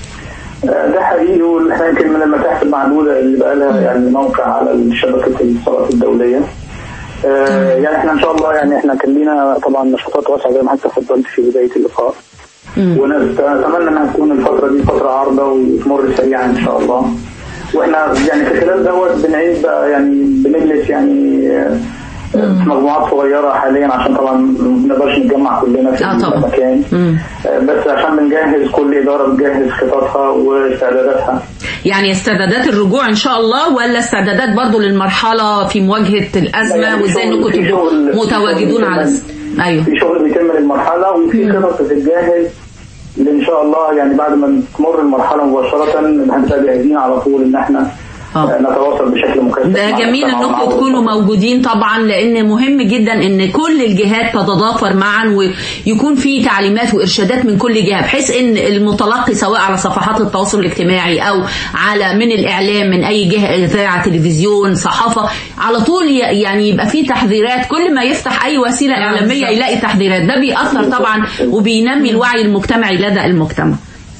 ده حقيقي واحنا يمكن من المتاحف المعدوده اللي بقى لها يعني موقع على شبكه الاتصالات الدوليه. آه يعني احنا ان شاء الله يعني احنا كان لينا طبعا نشاطات واسعه زي ما حضرتك تفضلت في بدايه اللقاء. ونتمنى انها تكون الفتره دي فتره عارضه وتمر سريعا ان شاء الله. واحنا يعني في خلال دوت بنعيد بقى يعني بنجلس يعني في مجموعات صغيرة حاليا عشان طبعا ما نقدرش نتجمع كلنا في آه مكان. بس عشان بنجهز كل إدارة بتجهز خططها واستعداداتها. يعني استعدادات الرجوع إن شاء الله ولا استعدادات برضو للمرحلة في مواجهة الأزمة وإزاي إنكم تبقوا متواجدون على أيوه. في شغل بيتم للمرحلة وفي خطط بتتجهز إن شاء الله يعني بعد ما تمر المرحلة مباشرة هنبقى جاهزين على طول إن إحنا آه. نتواصل بشكل مكثف. ده جميل انكم تكونوا موجودين طبعا لان مهم جدا ان كل الجهات تتضافر معا ويكون في تعليمات وارشادات من كل جهه بحيث ان المتلقي سواء على صفحات التواصل الاجتماعي او على من الاعلام من اي جهه اذاعه تلفزيون صحافه على طول يعني يبقى في تحذيرات. كل ما يفتح اي وسيله اعلاميه يلاقي تحذيرات. ده بيأثر طبعا وبينمي الوعي المجتمعي لدى المجتمع.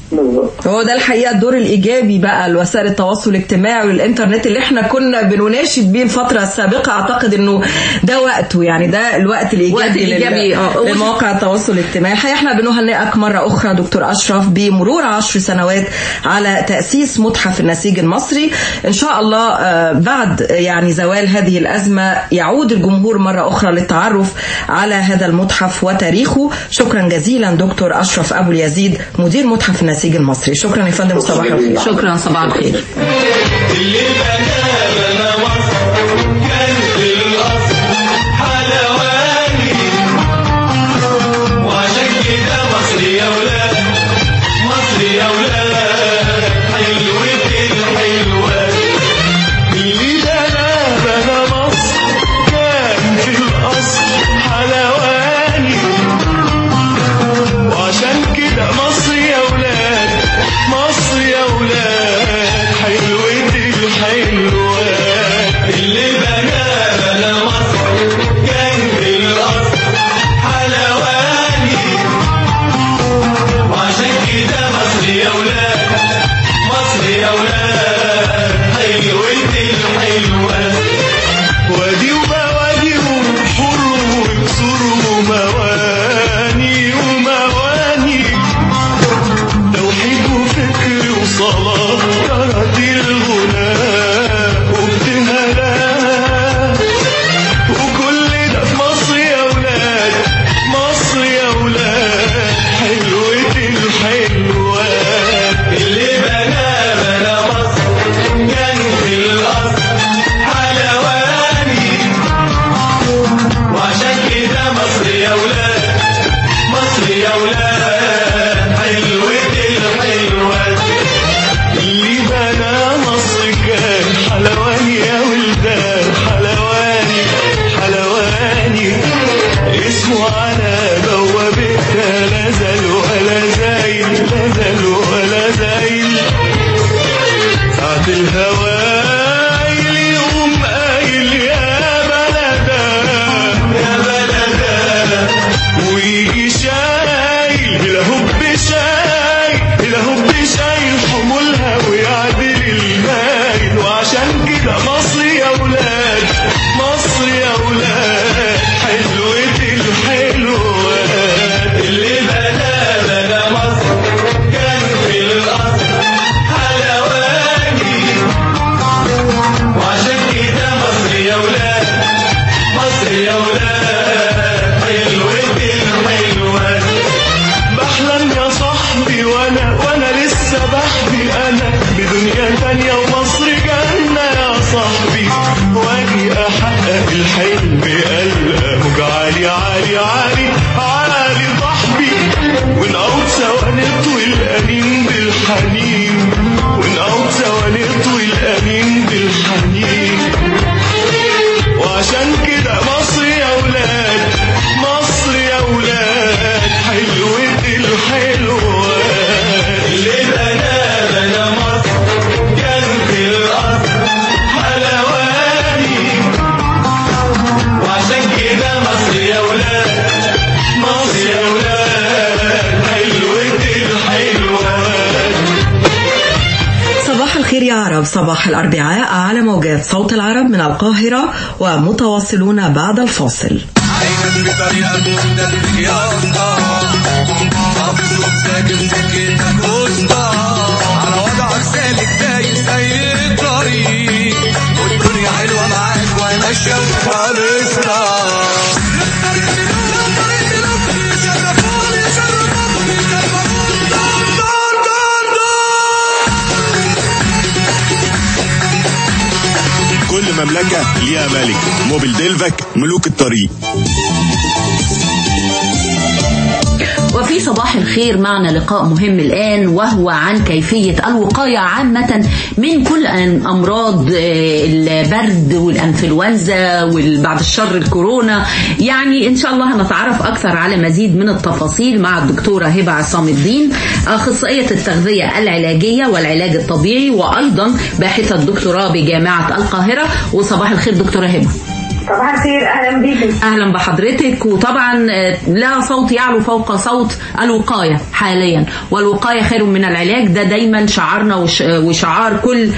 هو ده الحقيقة الدور الإيجابي بقى لوسائل التواصل الاجتماعي والإنترنت اللي احنا كنا بنناشد بيه الفترة السابقة. أعتقد إنه ده وقته يعني ده الوقت الإيجابي, الإيجابي لمواقع التواصل الاجتماعي. الحقيقة احنا بنهنئك مرة أخرى دكتور أشرف بمرور عشر سنوات على تأسيس متحف النسيج المصري. إن شاء الله بعد يعني زوال هذه الأزمة يعود الجمهور مرة أخرى للتعرف على هذا المتحف وتاريخه. شكرا جزيلا دكتور أشرف أبو اليزيد مدير متحف النسيج المصري. شكرا يا فندم. صباح الخير. شكرا. صباح الخير. مصر يا ولاد حلوة الحلوة مصر يا ولاد مصر يا ولاد حلوة الحلوات اللي بنى مصر كان حلواني يا ولدان حلواني حلواني اسمه على بوابتها لا زال ولا زايل لا زال ولا زايل ساعة الهوايل يقوم قايل يا بلدا يا بلدا ويجي شايل الهب شايل الهب شايل حمولها ويعدل المايل وعشان كده مصر يا ولاد مصر يا ولاد حلوة الحلوات اللي بلا بلا مصر كان في الأصل حلواني وعشان كده مصر يا ولاد مصر يا ولاد حلوة الحلوات بحلم يا صاحبي وانا وانا لسه بحبي انا بدنيا تانية ومصر جنة يا صاحبي واجي احقق الحلم قلبه عالي عالي عالي عالي صاحبي ونقعد سوا نطوي الانين بالحنين ونقعد سوا نطوي الانين بالحنين وعشان كده مصر يا ولاد مصر يا ولاد حلوة الحلوات اللي بنا بنا مصر كان في الأرض حلواني وعشان كده مصر يا ولاد مصر يا ولاد حلوة الحلوات. صباح الخير يا عرب، صباح الأربعاء على موجات صوت العرب من القاهرة ومتواصلون بعد الفاصل. عينك بطريقة مختلفة يا الله حافظ ومساكن سكتك وسطى على وضعك سالك دايس أي طريق والدنيا حلوة معاك وماشية وخالصة كل مملكة ليها ملك. موبيل ديلفك ملوك الطريق. وفي صباح الخير معنا لقاء مهم الآن وهو عن كيفية الوقاية عامة من كل أمراض البرد والأنفلونزا وبعد الشر الكورونا. يعني إن شاء الله هنتعرف أكثر على مزيد من التفاصيل مع الدكتورة هبة عصام الدين، أخصائية التغذية العلاجية والعلاج الطبيعي وأيضا باحثة دكتوراه بجامعة القاهرة. وصباح الخير دكتورة هبة. صباح الخير، اهلا بيكي. اهلا بحضرتك. وطبعا لا صوت يعلو فوق صوت الوقايه حاليا، والوقايه خير من العلاج، ده دايما شعارنا وشعار كل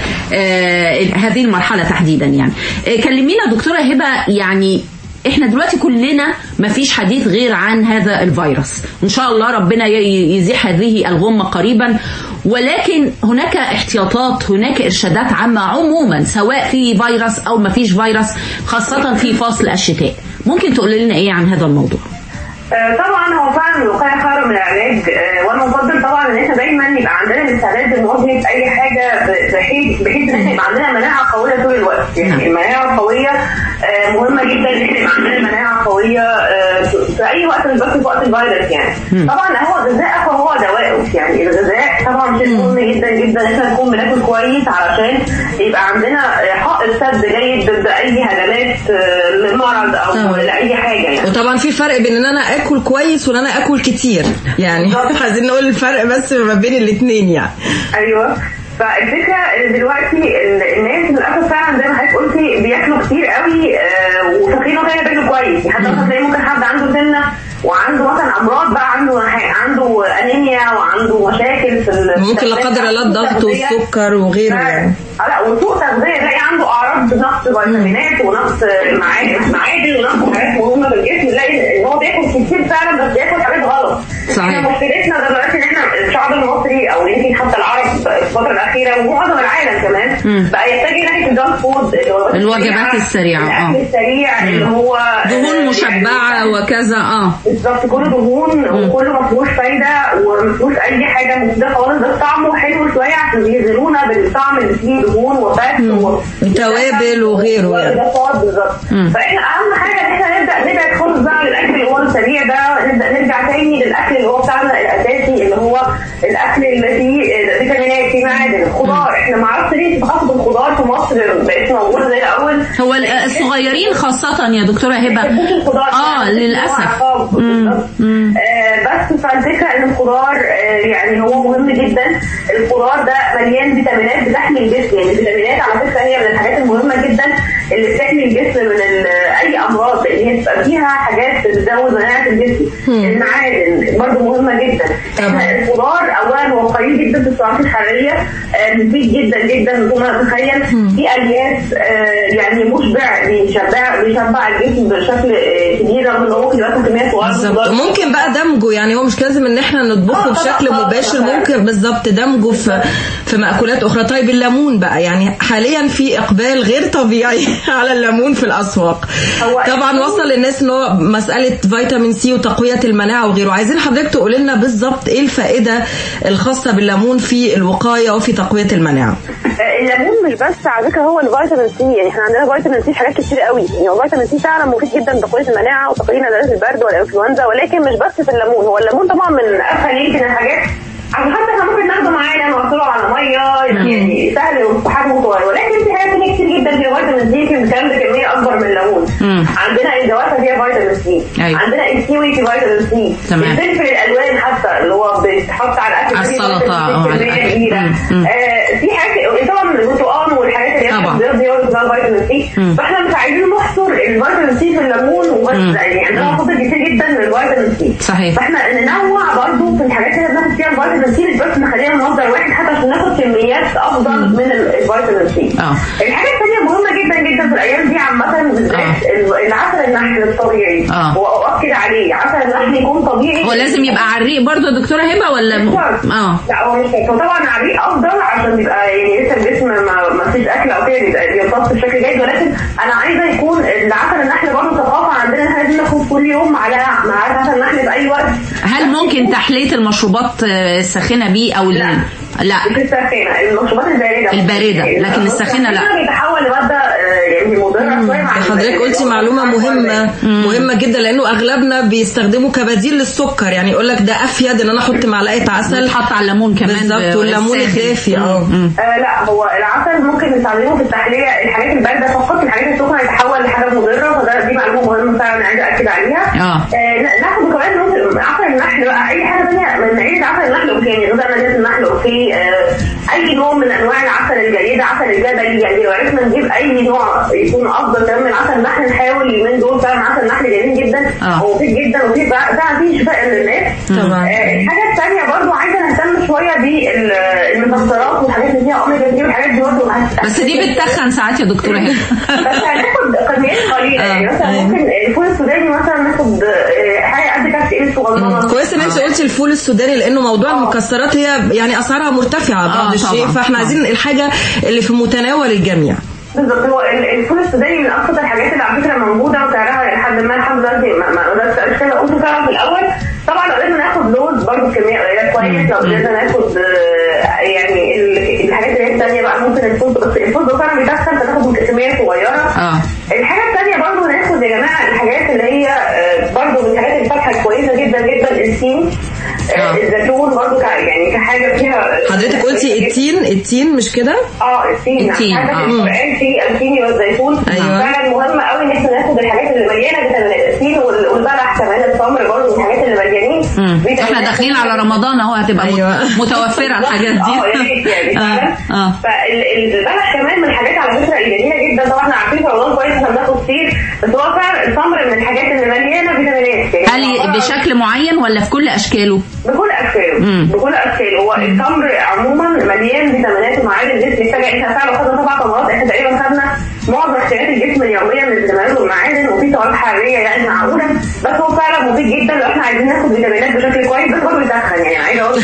هذه المرحله تحديدا. يعني كلمينا دكتوره هبه، يعني احنا دلوقتي كلنا مفيش حديث غير عن هذا الفيروس، ان شاء الله ربنا يزيح هذه الغمة قريبا، ولكن هناك احتياطات، هناك ارشادات عامة عموما سواء في فيروس او مفيش فيروس، خاصة في فصل الشتاء. ممكن تقول لنا ايه عن هذا الموضوع؟ طبعا هو فعلا الوقايه خير من العلاج، وانا بفضل طبعا ان احنا دايما يبقى عندنا الاستعداد لمواجهه اي حاجه بحيث بحيث ان احنا يبقى عندنا مناعه قويه طول الوقت. يعني المناعه القويه مهمه جدا ان احنا يبقى عندنا مناعه قويه في اي وقت، مش بس في وقت الفيروس. يعني طبعا هو الغذاء فهو دواء. يعني الغذاء طبعا شيء مهم جدا جدا ان احنا نكون بناكل كويس علشان يبقى عندنا حائط سد جيد ضد اي هجمات للمرض او لاي حاجه. يعني وطبعا في فرق بين ان انا اكل كويس وان انا اكل كتير، يعني عايزين نقول الفرق بس ما بين الاثنين. يعني ايوه، فالفكره ان دلوقتي الناس للاسف فعلا زي ما حضرتك قلتي بياكلوا كتير قوي وفاكرين ان هي بياكلوا كويس. حتى مثلا تلاقي ممكن حد عنده سمنه وعنده مثلا امراض بقى، عنده عنده انيميا وعنده مشاكل في ممكن لا قدر الله الضغط والسكر وغيره. يعني لا وسوء تغذيه، تلاقي عنده اعراض نقص فيتامينات ونقص معادن معادن ونقص حاجات مهمه في الجسم. تلاقي ان هو بياكل كتير فعلا بس بياكل حاجات غلط. احنا مشكلتنا دلوقتي ان احنا الشعب المصري او يمكن حتى العرب في الفتره الاخيره ومعظم العالم كمان م. بقى يتجه ناحيه الجانك فود، الوجبات السريعه، الاكل السريع اللي هو دهون مشبعه وكذا. اه بالظبط، كله دهون وكله ما فيهوش فايده وما فيهوش اي حاجه مفيده خالص، بس طعمه حلو شويه عشان بيغرونا بالطعم اللي فيه دهون وفات وتوابل وغيره. يعني بالظبط. فاحنا اهم حاجه ان احنا نبدا نبعد خالص بقى عن الاكل اللي هو فاصل سريع ده نبدا نرجع تاني للاكل اللي هو بتاعنا الاساسي اللي هو الاكل اللي فيه فيتامينات فيه معادن الخضار. احنا ما اعرفش ليه ثقافه الخضار في مصر بقت موجوده زي الاول. هو الصغيرين خاصه يا دكتوره هبه اه للاسف. آه بس فالفكره ان الخضار آه يعني هو مهم جدا. الخضار ده مليان فيتامينات بتحمي الجسم. يعني الفيتامينات على فكره هي من الحاجات المهمه جدا اللي بتحمي الجسم من اي امراض، لان هي بتبقى فيها حاجات بتزود مناعه الجسم. المعادن برضه مهمه جدا. احنا الخضار اولا هو قليل جدا في السعرات الحراريه، آه مفيد جدا جدا بدون ما تتخيل. في الياف آه يعني مشبع بيشبع بيشبع الجسم بشكل آه كبير رغم ان هو ممكن يبقى كميات صغيره. ممكن بقى دمجه، يعني هو مش لازم ان احنا نطبخه بشكل مباشر، ممكن بالظبط دمجه في في مأكولات اخرى. طيب الليمون بقى، يعني حاليا في اقبال غير طبيعي على الليمون في الاسواق. طبعا وصل للناس ان هو مساله فيتامين سي وتقويه المناعه وغيره. عايزين حضرتك تقول لنا بالظبط ايه الفائده الخاصه بالليمون في الوقايه وفي تقويه المناعه؟ الليمون مش بس على فكره هو الفيتامين سي، يعني احنا عندنا فيتامين سي في حاجات كتير قوي. يعني الفيتامين سي فعلا مفيد جدا لتقويه المناعه وتقليل نزلات البرد والانفلونزا، ولكن مش بس في الليمون. هو الليمون طبعا من اسهل يمكن الحاجات عشان حتى احنا ممكن ناخده معانا نوصله على ميه، يعني سهل وحجمه صغير. ولكن في حاجات ثانيه كتير جدا فيها فيتامين سي يمكن بكام بكميه اكبر من الليمون. عندنا الجوافه فيها فيتامين سي، أيوة. عندنا الكيوي فيه فيتامين سي، الفلفل الالوان حتى اللي هو بيتحط على الاكل على السلطه كميه كبيره. آه في حاجات طبعا البرتقال والحاجات اللي هي البيض دي فيها فيتامين سي. فاحنا مش عايزين نحصر الفيتامين سي في الليمون وبس، يعني عندنا خطوط كتير جدا من الفيتامين سي. صحيح. فاحنا ننوع برضه في الحاجات اللي بناخد فيها الفيتامين سي، مش بس نخليها مصدر واحد حتى عشان ناخد كميات افضل من الفيتامين سي. الحاجه الثانيه مهمه جدا جدا في الايام دي عامه بالذات العسل النحل الطبيعي. واؤكد عليه عسل النحل يكون طبيعي. هو لازم يبقى على الريق برضه يا دكتوره هبه ولا م... اه لا هو مش هو طبعا على الريق افضل عشان يبقى يعني لسه الجسم ما, ما فيش اكل او كده يمتص بشكل جيد. ولكن انا عايزه يكون العسل النحل برضه ثقافه عندنا، احنا لازم ناخد كل يوم على مع عسل النحل في اي وقت. هل ممكن تحليه المشروبات الساخنه بيه او لا لا الساخنه المشروبات البارده البارده لكن الساخنه لا بيتحول لماده يعني مضره شويه. حضرتك قلتي معلومه مهمه مهمه جدا، لانه اغلبنا بيستخدموا كبديل للسكر. يعني يقول لك ده افيد ان انا احط معلقه عسل تحط على الليمون كمان بالظبط، والليمون الدافي. اه لا هو العسل ممكن نستخدمه في التحليه الحاجات البارده فقط. الحاجات السخنه يتحول لحاجه مضره، فده دي معلومه مهمه فعلا عايزه اكد عليها. اه ناخد كمان ممكن عسل النحل بقى، اي حاجه ثانيه من عيله عسل النحل اوكي، يعني نقدر نجيب النحل اوكي، اي نوع من انواع العسل الجيده، عسل الجبلي. يعني لو عرفنا نجيب اي نوع يكون افضل كمان من عسل النحل نحاول اليومين دول. فعلا عسل النحل جميل جدا ومفيد جدا وفيه فعلا فيه شفاء للناس. طبعا الحاجه الثانيه برضو عايزه نهتم شويه بالمكسرات والحاجات اللي فيها اوميجا ثلاثة والحاجات دي برضو. بس دي بتتخن ساعات يا دكتوره هبه. بس هناخد كميات قليله. يعني مثلا ممكن الفول السوداني مثلا ناخد حاجه قد كف ايه صغننه. كويس ان انت قلتي الفول السوداني، لانه موضوع المكسرات هي يعني اسعارها مرتفعه بعض الشيء، فاحنا عايزين الحاجه اللي في متناول الجميع. بالظبط. هو الفول السوداني من ابسط الحاجات اللي على فكره موجوده وسعرها لحد ما لحد دلوقتي ما قدرتش كده قلت فعلا في الاول. طبعا لو قدرنا ناخد لوز برضه كميه قليله كويس. لو قدرنا ناخد يعني الحاجات اللي هي الثانيه بقى ممكن الفول، بس الفول فعلا بيدخل فتاخد كميه صغيره. اه الحاجه الثانيه برضه ناخد يا جماعه الحاجات اللي هي برضه من الحاجات الفاكهه كويسه جدا جدا التين. آه. الزيتون برضه يعني كحاجه فيها. حضرتك قلتي التين التين مش كده؟ اه التين حاجه في القران في التين والزيتون. أيوة. فعلا مهم قوي ان احنا ناخد الحاجات اللي مليانه فيتامينات. التين والبلح كمان التمر برضه من الحاجات اللي مليانين. احنا داخلين على رمضان اهو هتبقى أيوة. متوفره الحاجات دي. اه يا ريت يعني فعلا. آه. فالبلح كمان من الحاجات على فكره الجميله جدا. طبعا احنا عارفين في رمضان كويس احنا بناخد كتير، بس هو فعلا التمر من الحاجات اللي مليانه فيتامينات. يعني هل بشكل معين ولا في كل اشكاله؟ بكل اشكاله بكل اشكاله. هو التمر عموما مليان فيتامينات ومعادن الجسم محتاجه. احنا فعلا خدنا سبع تمرات، احنا تقريبا خدنا معظم احتياجات الجسم اليوميه من الفيتامينات والمعادن، وفي سعرات حراريه يعني معقوله. بس هو فعلا مفيد جدا لو احنا عايزين ناخد فيتامينات بشكل كويس. بس برضه يسخن، يعني عايزه اقول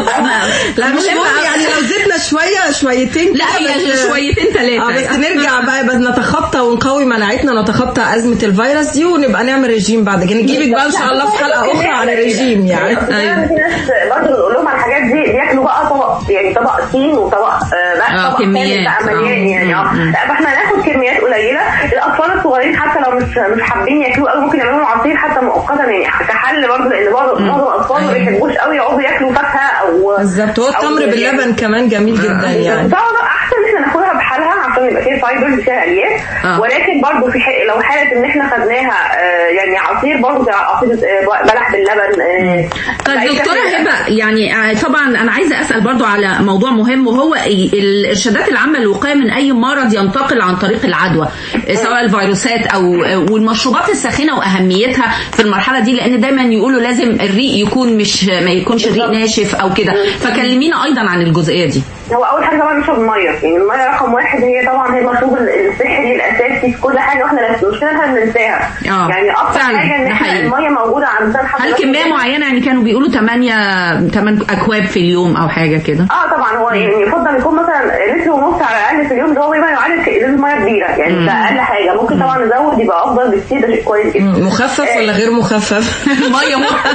لا مش مهم يعني لو زدنا شويه شويتين لا هي شويتين ثلاثه اه بس نرجع بقى بس نتخطى ونقوي مناعتنا ونتخطى ازمه الفيروس دي ونبقى نعمل ريجيم بعد كده. نجيبك بقى ان شاء الله في حلقه اخرى عن الريجيم. يعني في ناس برضه نقول لهم على الحاجات دي بياكلوا بقى طبق طبق يعني طبق تين وطبق آه لا آه طبق كميات مليان يعني اه لا فاحنا هناخد كميات قليله. الاطفال الصغيرين حتى لو مش مش حابين ياكلوا قوي ممكن يعملوا عصير حتى مؤقتا يعني كحل برضه، لان برضه معظم الاطفال ما بيحبوش قوي يقعدوا ياكلوا فاكهه او بالظبط. هو التمر باللبن كمان جميل جدا يعني. طبعا احسن ان احنا ناخدها بحالها عشان يبقى فيها فايبرز فيها الياف آه. ولكن برضه في حق لو حاله ان احنا خدناها آه يعني عصير برضه عصير آه بلح باللبن آه. طيب دكتوره هبه يعني آه طبعا انا عايزه اسال برضه على موضوع مهم وهو الارشادات العامه للوقايه من اي مرض ينتقل عن طريق العدوى سواء الفيروسات او والمشروبات الساخنه واهميتها في المرحله دي، لان دايما يقولوا لازم الريق يكون مش ما يكونش الريق ناشف او كده، فكلمينا ايضا عن الجزئيه دي. هو اول حاجه طبعا نشرب ميه، يعني الميه رقم واحد هي طبعا هي المشروب الصحي الاساسي في كل حاجه واحنا المشكله احنا بننساها يعني اكتر حاجه ان احنا الميه موجوده عندنا. هل كميه معينه يعني كانوا بيقولوا ثمانية ثمانية اكواب في اليوم او حاجه كده؟ اه طبعا هو يعني يفضل يكون مثلا لتر ونص على الاقل في اليوم، ده هو يبقى يعادل ازازه ميه كبيره يعني ده اقل حاجه. ممكن طبعا نزود يبقى افضل بكتير، ده شيء كويس جدا. مخفف آه. ولا غير مخفف؟ ميه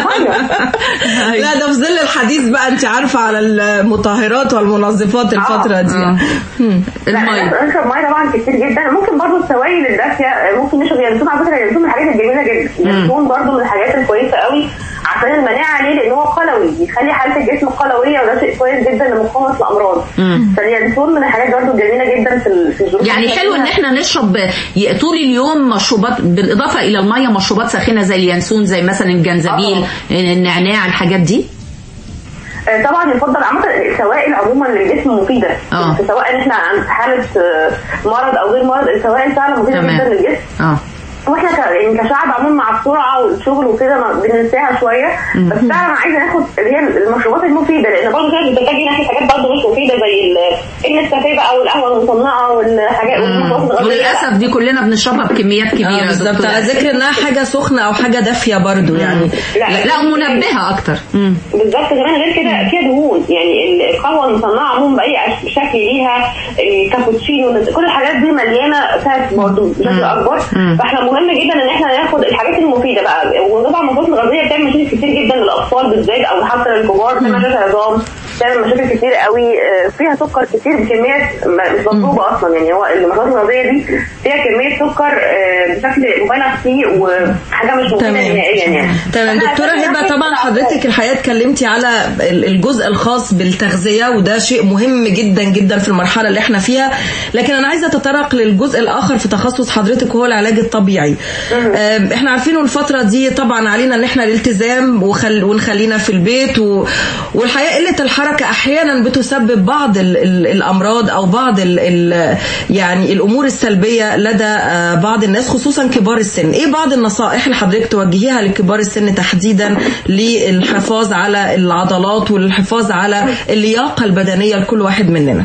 لا ده في ظل الحديث بقى انت عارفه على المطهرات والمنظفات الفتره دي. الميه نشرب ميه طبعا كتير جدا. ممكن برضو السوائل الدافيه ممكن نشرب ينسون، على فكره ينسون من الحاجات الجميله جدا. ينسون برضو من الحاجات الكويسه قوي عشان المناعه ليه، لان هو قلوي بيخلي حاله الجسم قلويه وده شيء كويس جدا لمقاومه الامراض. فاليانسون من الحاجات برضو الجميله جدا في في الظروف يعني حلو ان احنا نشرب طول اليوم مشروبات بالاضافه الى الميه مشروبات ساخنه زي اليانسون زي مثلا الجنزبيل النعناع الحاجات دي. طبعا يفضل عامه السوائل عموما للجسم مفيده اه سواء ان احنا عند حاله مرض او غير مرض السوائل فعلا مفيده جدا للجسم. اه واحنا يعني كشعب عموما مع السرعه والشغل وكده بننساها شويه، بس فعلا عايزه ناخد اللي هي المشروبات المفيده، لان برضه كده بتتجه ناحيه حاجات برضه مش مفيده زي النسكافيه بقى والقهوه المصنعه والحاجات والمشروبات الغازيه. وللاسف دي كلنا بنشربها بكميات كبيره. آه بالظبط، على ذكر انها حاجه سخنه او حاجه دافيه برضه يعني. لا, لا منبهه اكتر. بالظبط. كمان غير كده فيها دهون، يعني القهوه المصنعه عموما باي شكل ليها، الكابوتشينو كل الحاجات دي مليانه فات برضه بشكل اكبر. فاحنا مهم جدا ان احنا ناخد الحاجات المفيده بقى. وطبعا المشروبات الغازيه بتعمل مشاكل كتير جدا للاطفال بالذات او حتى للكبار، بتعمل مشاكل عظام، بتعمل مشاكل كتير قوي، فيها سكر كتير بكميات مش مطلوبه اصلا. يعني هو المشروبات الغازيه دي فيها كميه سكر بشكل مبالغ فيه وحاجه مش مفيده نهائيا يعني. تمام دكتوره هبه، طبعا حضرتك الحقيقه اتكلمتي على الجزء الخاص بالتغذيه وده شيء مهم جدا جدا في المرحله اللي احنا فيها، لكن انا عايزه اتطرق للجزء الاخر في تخصص حضرتك وهو العلاج الطبيعي. احنا عارفين الفتره دي طبعا علينا ان احنا الالتزام وخل... ونخلينا في البيت و... والحقيقه قله الحركه احيانا بتسبب بعض ال... ال... الامراض او بعض ال... ال... يعني الامور السلبيه لدى بعض الناس خصوصا كبار السن. ايه بعض النصائح اللي حضرتك توجهيها لكبار السن تحديدا للحفاظ على العضلات والحفاظ على اللياقه البدنيه لكل واحد مننا؟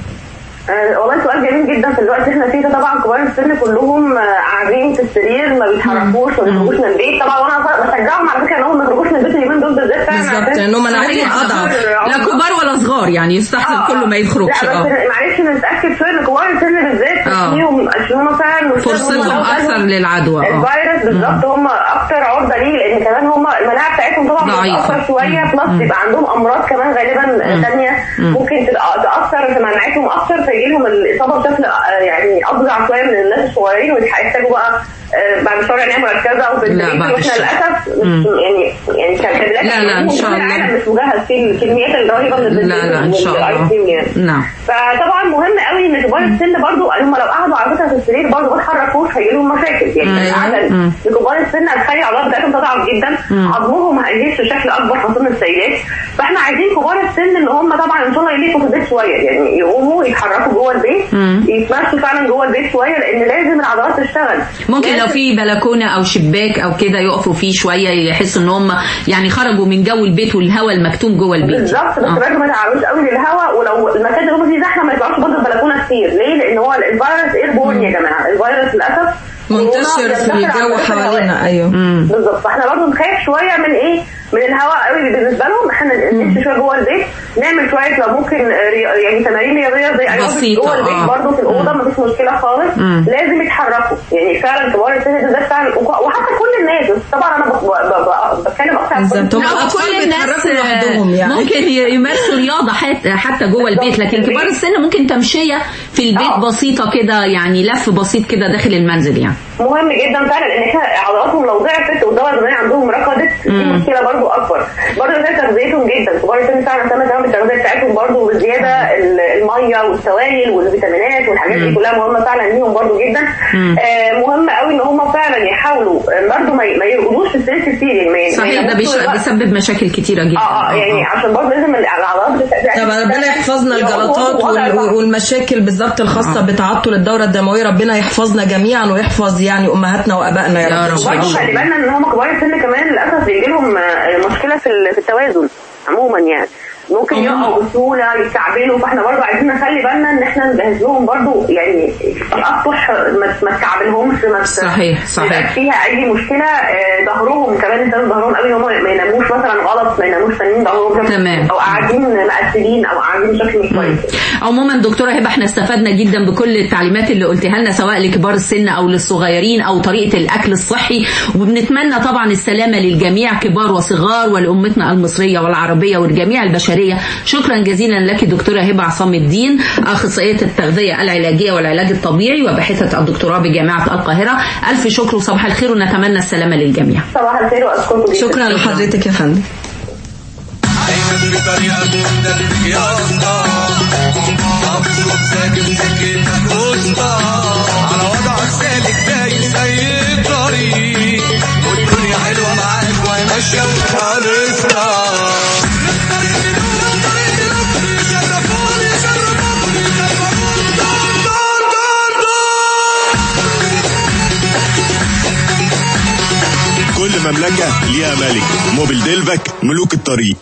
أه والله سؤال جميل جدا في الوقت اللي احنا فيه ده. طبعا كبار السن كلهم قاعدين في السرير ما بيتحركوش وما بيخرجوش من البيت. طبعا وانا بشجعهم على فكره انهم ما يخرجوش من البيت اليومين دول بالذات فعلا بالظبط، لانهم مناعتهم اضعف. لا كبار ولا صغار يعني يستحسن آه كله ما يخرجش. لا بس معلش نتاكد شويه ان كبار السن بالذات فيهم عشرين فعلا فرصتهم اكثر للعدوى. الفيروس بالظبط هم اكثر عرضه ليه، لان كمان هم المناعه بتاعتهم طبعا اكثر شويه، بلس يبقى عندهم امراض كمان غالبا ثانيه ممكن تاثر في مناعتهم اكثر فيجي لهم الاصابه بشكل يعني افظع شويه من الناس الصغيرين ويحتاجوا بقى بعد شهر عنايه مركزه او بالتدريب. واحنا للاسف يعني يعني كبلاد لا لا ان شاء الله مش مجهز في الكميات الرهيبه من التدريب. لا لا ان شاء الله يعني. نعم. فطبعا مهم قوي ان كبار السن برضو هم لو قعدوا على فكره في السرير برضو ما اتحركوش هيجي لهم مشاكل. يعني القعده لكبار السن هتخلي العضلات بتاعتهم تضعف جدا، عظمهم هيزيد بشكل اكبر خاصه السيدات. فاحنا عايزين كبار السن ان هم طبعا ان شاء الله يليقوا في البيت شويه، يعني يقوموا يتحركوا جوه البيت، يتمشوا فعلا جوه البيت شويه لان لازم العضلات تشتغل. ممكن لو في بلكونه او شباك او كده يقفوا فيه شويه يحسوا ان هم يعني خرجوا من جو البيت والهواء المكتوم جوه البيت. بالظبط. بس برضه ما تعرضوش قوي للهواء، ولو المكان اللي هم فيه زحمه ما يطلعوش برضه البلكونه كتير. ليه؟ لان هو الفيروس ايربورن يا جماعه، الفيروس للاسف منتشر في الجو حوالينا. ايوه بالظبط. فاحنا برضه نخاف شويه من ايه من الهواء قوي بالنسبه لهم. احنا نمشي شويه جوه البيت نعمل شويه لو ممكن يعني تمارين رياضيه زي ايروبكس جوه البيت برضه في الاوضه مفيش مشكله خالص. مم. لازم يتحركوا يعني فعلا كبار السن ده فعلا وحتى كل الناس طبعا انا بتكلم اكتر عن كل الناس لوحدهم يعني ممكن يمارسوا رياضه حتى جوه البيت لكن كبار السن ممكن تمشيه في البيت أوه. بسيطه كده يعني لف بسيط كده داخل المنزل يعني مهم جدا فعلا ان احنا عضلاتهم لو ضعفت والدوره الدمويه عندهم ركضت دي مشكله برضو اكبر. برضو زي تغذيتهم جدا كبار السن فعلا اهتم كمان بالتغذيه بتاعتهم برضو بزياده الميه والسوائل والفيتامينات والحاجات دي كلها مهمه فعلا ليهم برضو جدا. آه مهم قوي ان هم فعلا يحاولوا برضو ما يرقدوش في السرير كتير يعني صحيح ده بيسبب مشاكل كتيره جدا. اه اه يعني عشان برضو لازم العضلات طب ربنا يحفظنا الجلطات والمشاكل بالظبط الخاصه بتعطل الدوره الدمويه ربنا يحفظنا جميعا ويحفظ يعني امهاتنا وابائنا يا رب. برضه خلي بالنا ان هم كبار السن كمان للاسف بيجي لهم مشكله في التوازن عموما يعني ممكن يقعوا بسهوله يتكعبلوا فاحنا برضه عايزين نخلي بالنا ان احنا نجهز لهم برضه يعني الاسطح ما تكعبلهمش ما صحيح صحيح فيها اي مشكله. ظهرهم كمان انت ظهرهم قوي هم ما يناموش مثلا غلط ما يناموش فنين ظهرهم تمام او قاعدين مقسلين او قاعدين بشكل مش كويس. عموما دكتوره هبه احنا استفدنا جدا بكل التعليمات اللي قلتها لنا سواء لكبار السن او للصغيرين او طريقه الاكل الصحي وبنتمنى طبعا السلامه للجميع كبار وصغار ولامتنا المصريه والعربيه والجميع البشريه. شكرا جزيلا لك دكتوره هبه عصام الدين اخصائيه التغذيه العلاجيه والعلاج الطبيعي وباحثه الدكتوراه بجامعه القاهره. الف شكر وصباح الخير ونتمنى السلامه للجميع. صباح الخير واشكركم شكرا لحضرتك يا فندم. دايما بطريقه مختلفه يا اسطى مبسوط ساكن سكتك وسطى على وضعك سالك دايس اي طريق والدنيا حلوه معاك وهي ماشيه وخالصنا. كل مملكة ليها ملك. موبيل ديلفك ملوك الطريق.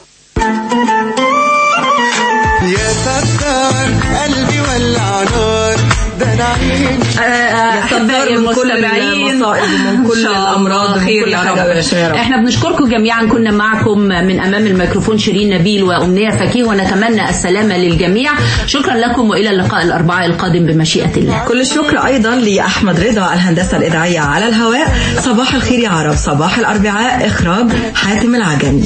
يا ستار قلبي ولع نار ده انا عيني احبائي المستمعين من كل الامراض خير يا رب. احنا بنشكركم جميعا كنا معكم من امام الميكروفون شيرين نبيل وامنيه فكيه ونتمنى السلامه للجميع. شكرا لكم والى اللقاء الاربعاء القادم بمشيئه الله. كل الشكر ايضا لاحمد رضا الهندسه الاذاعيه على الهواء. صباح الخير يا عرب صباح الاربعاء اخراج حاتم العجمي.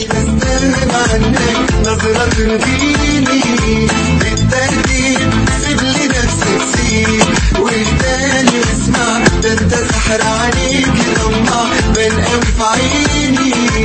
نظرة تنجيني بالترتيب سيب لي نفسك سيب والتاني اسمع ده انت سحر عليك لما بين قوي في عيني.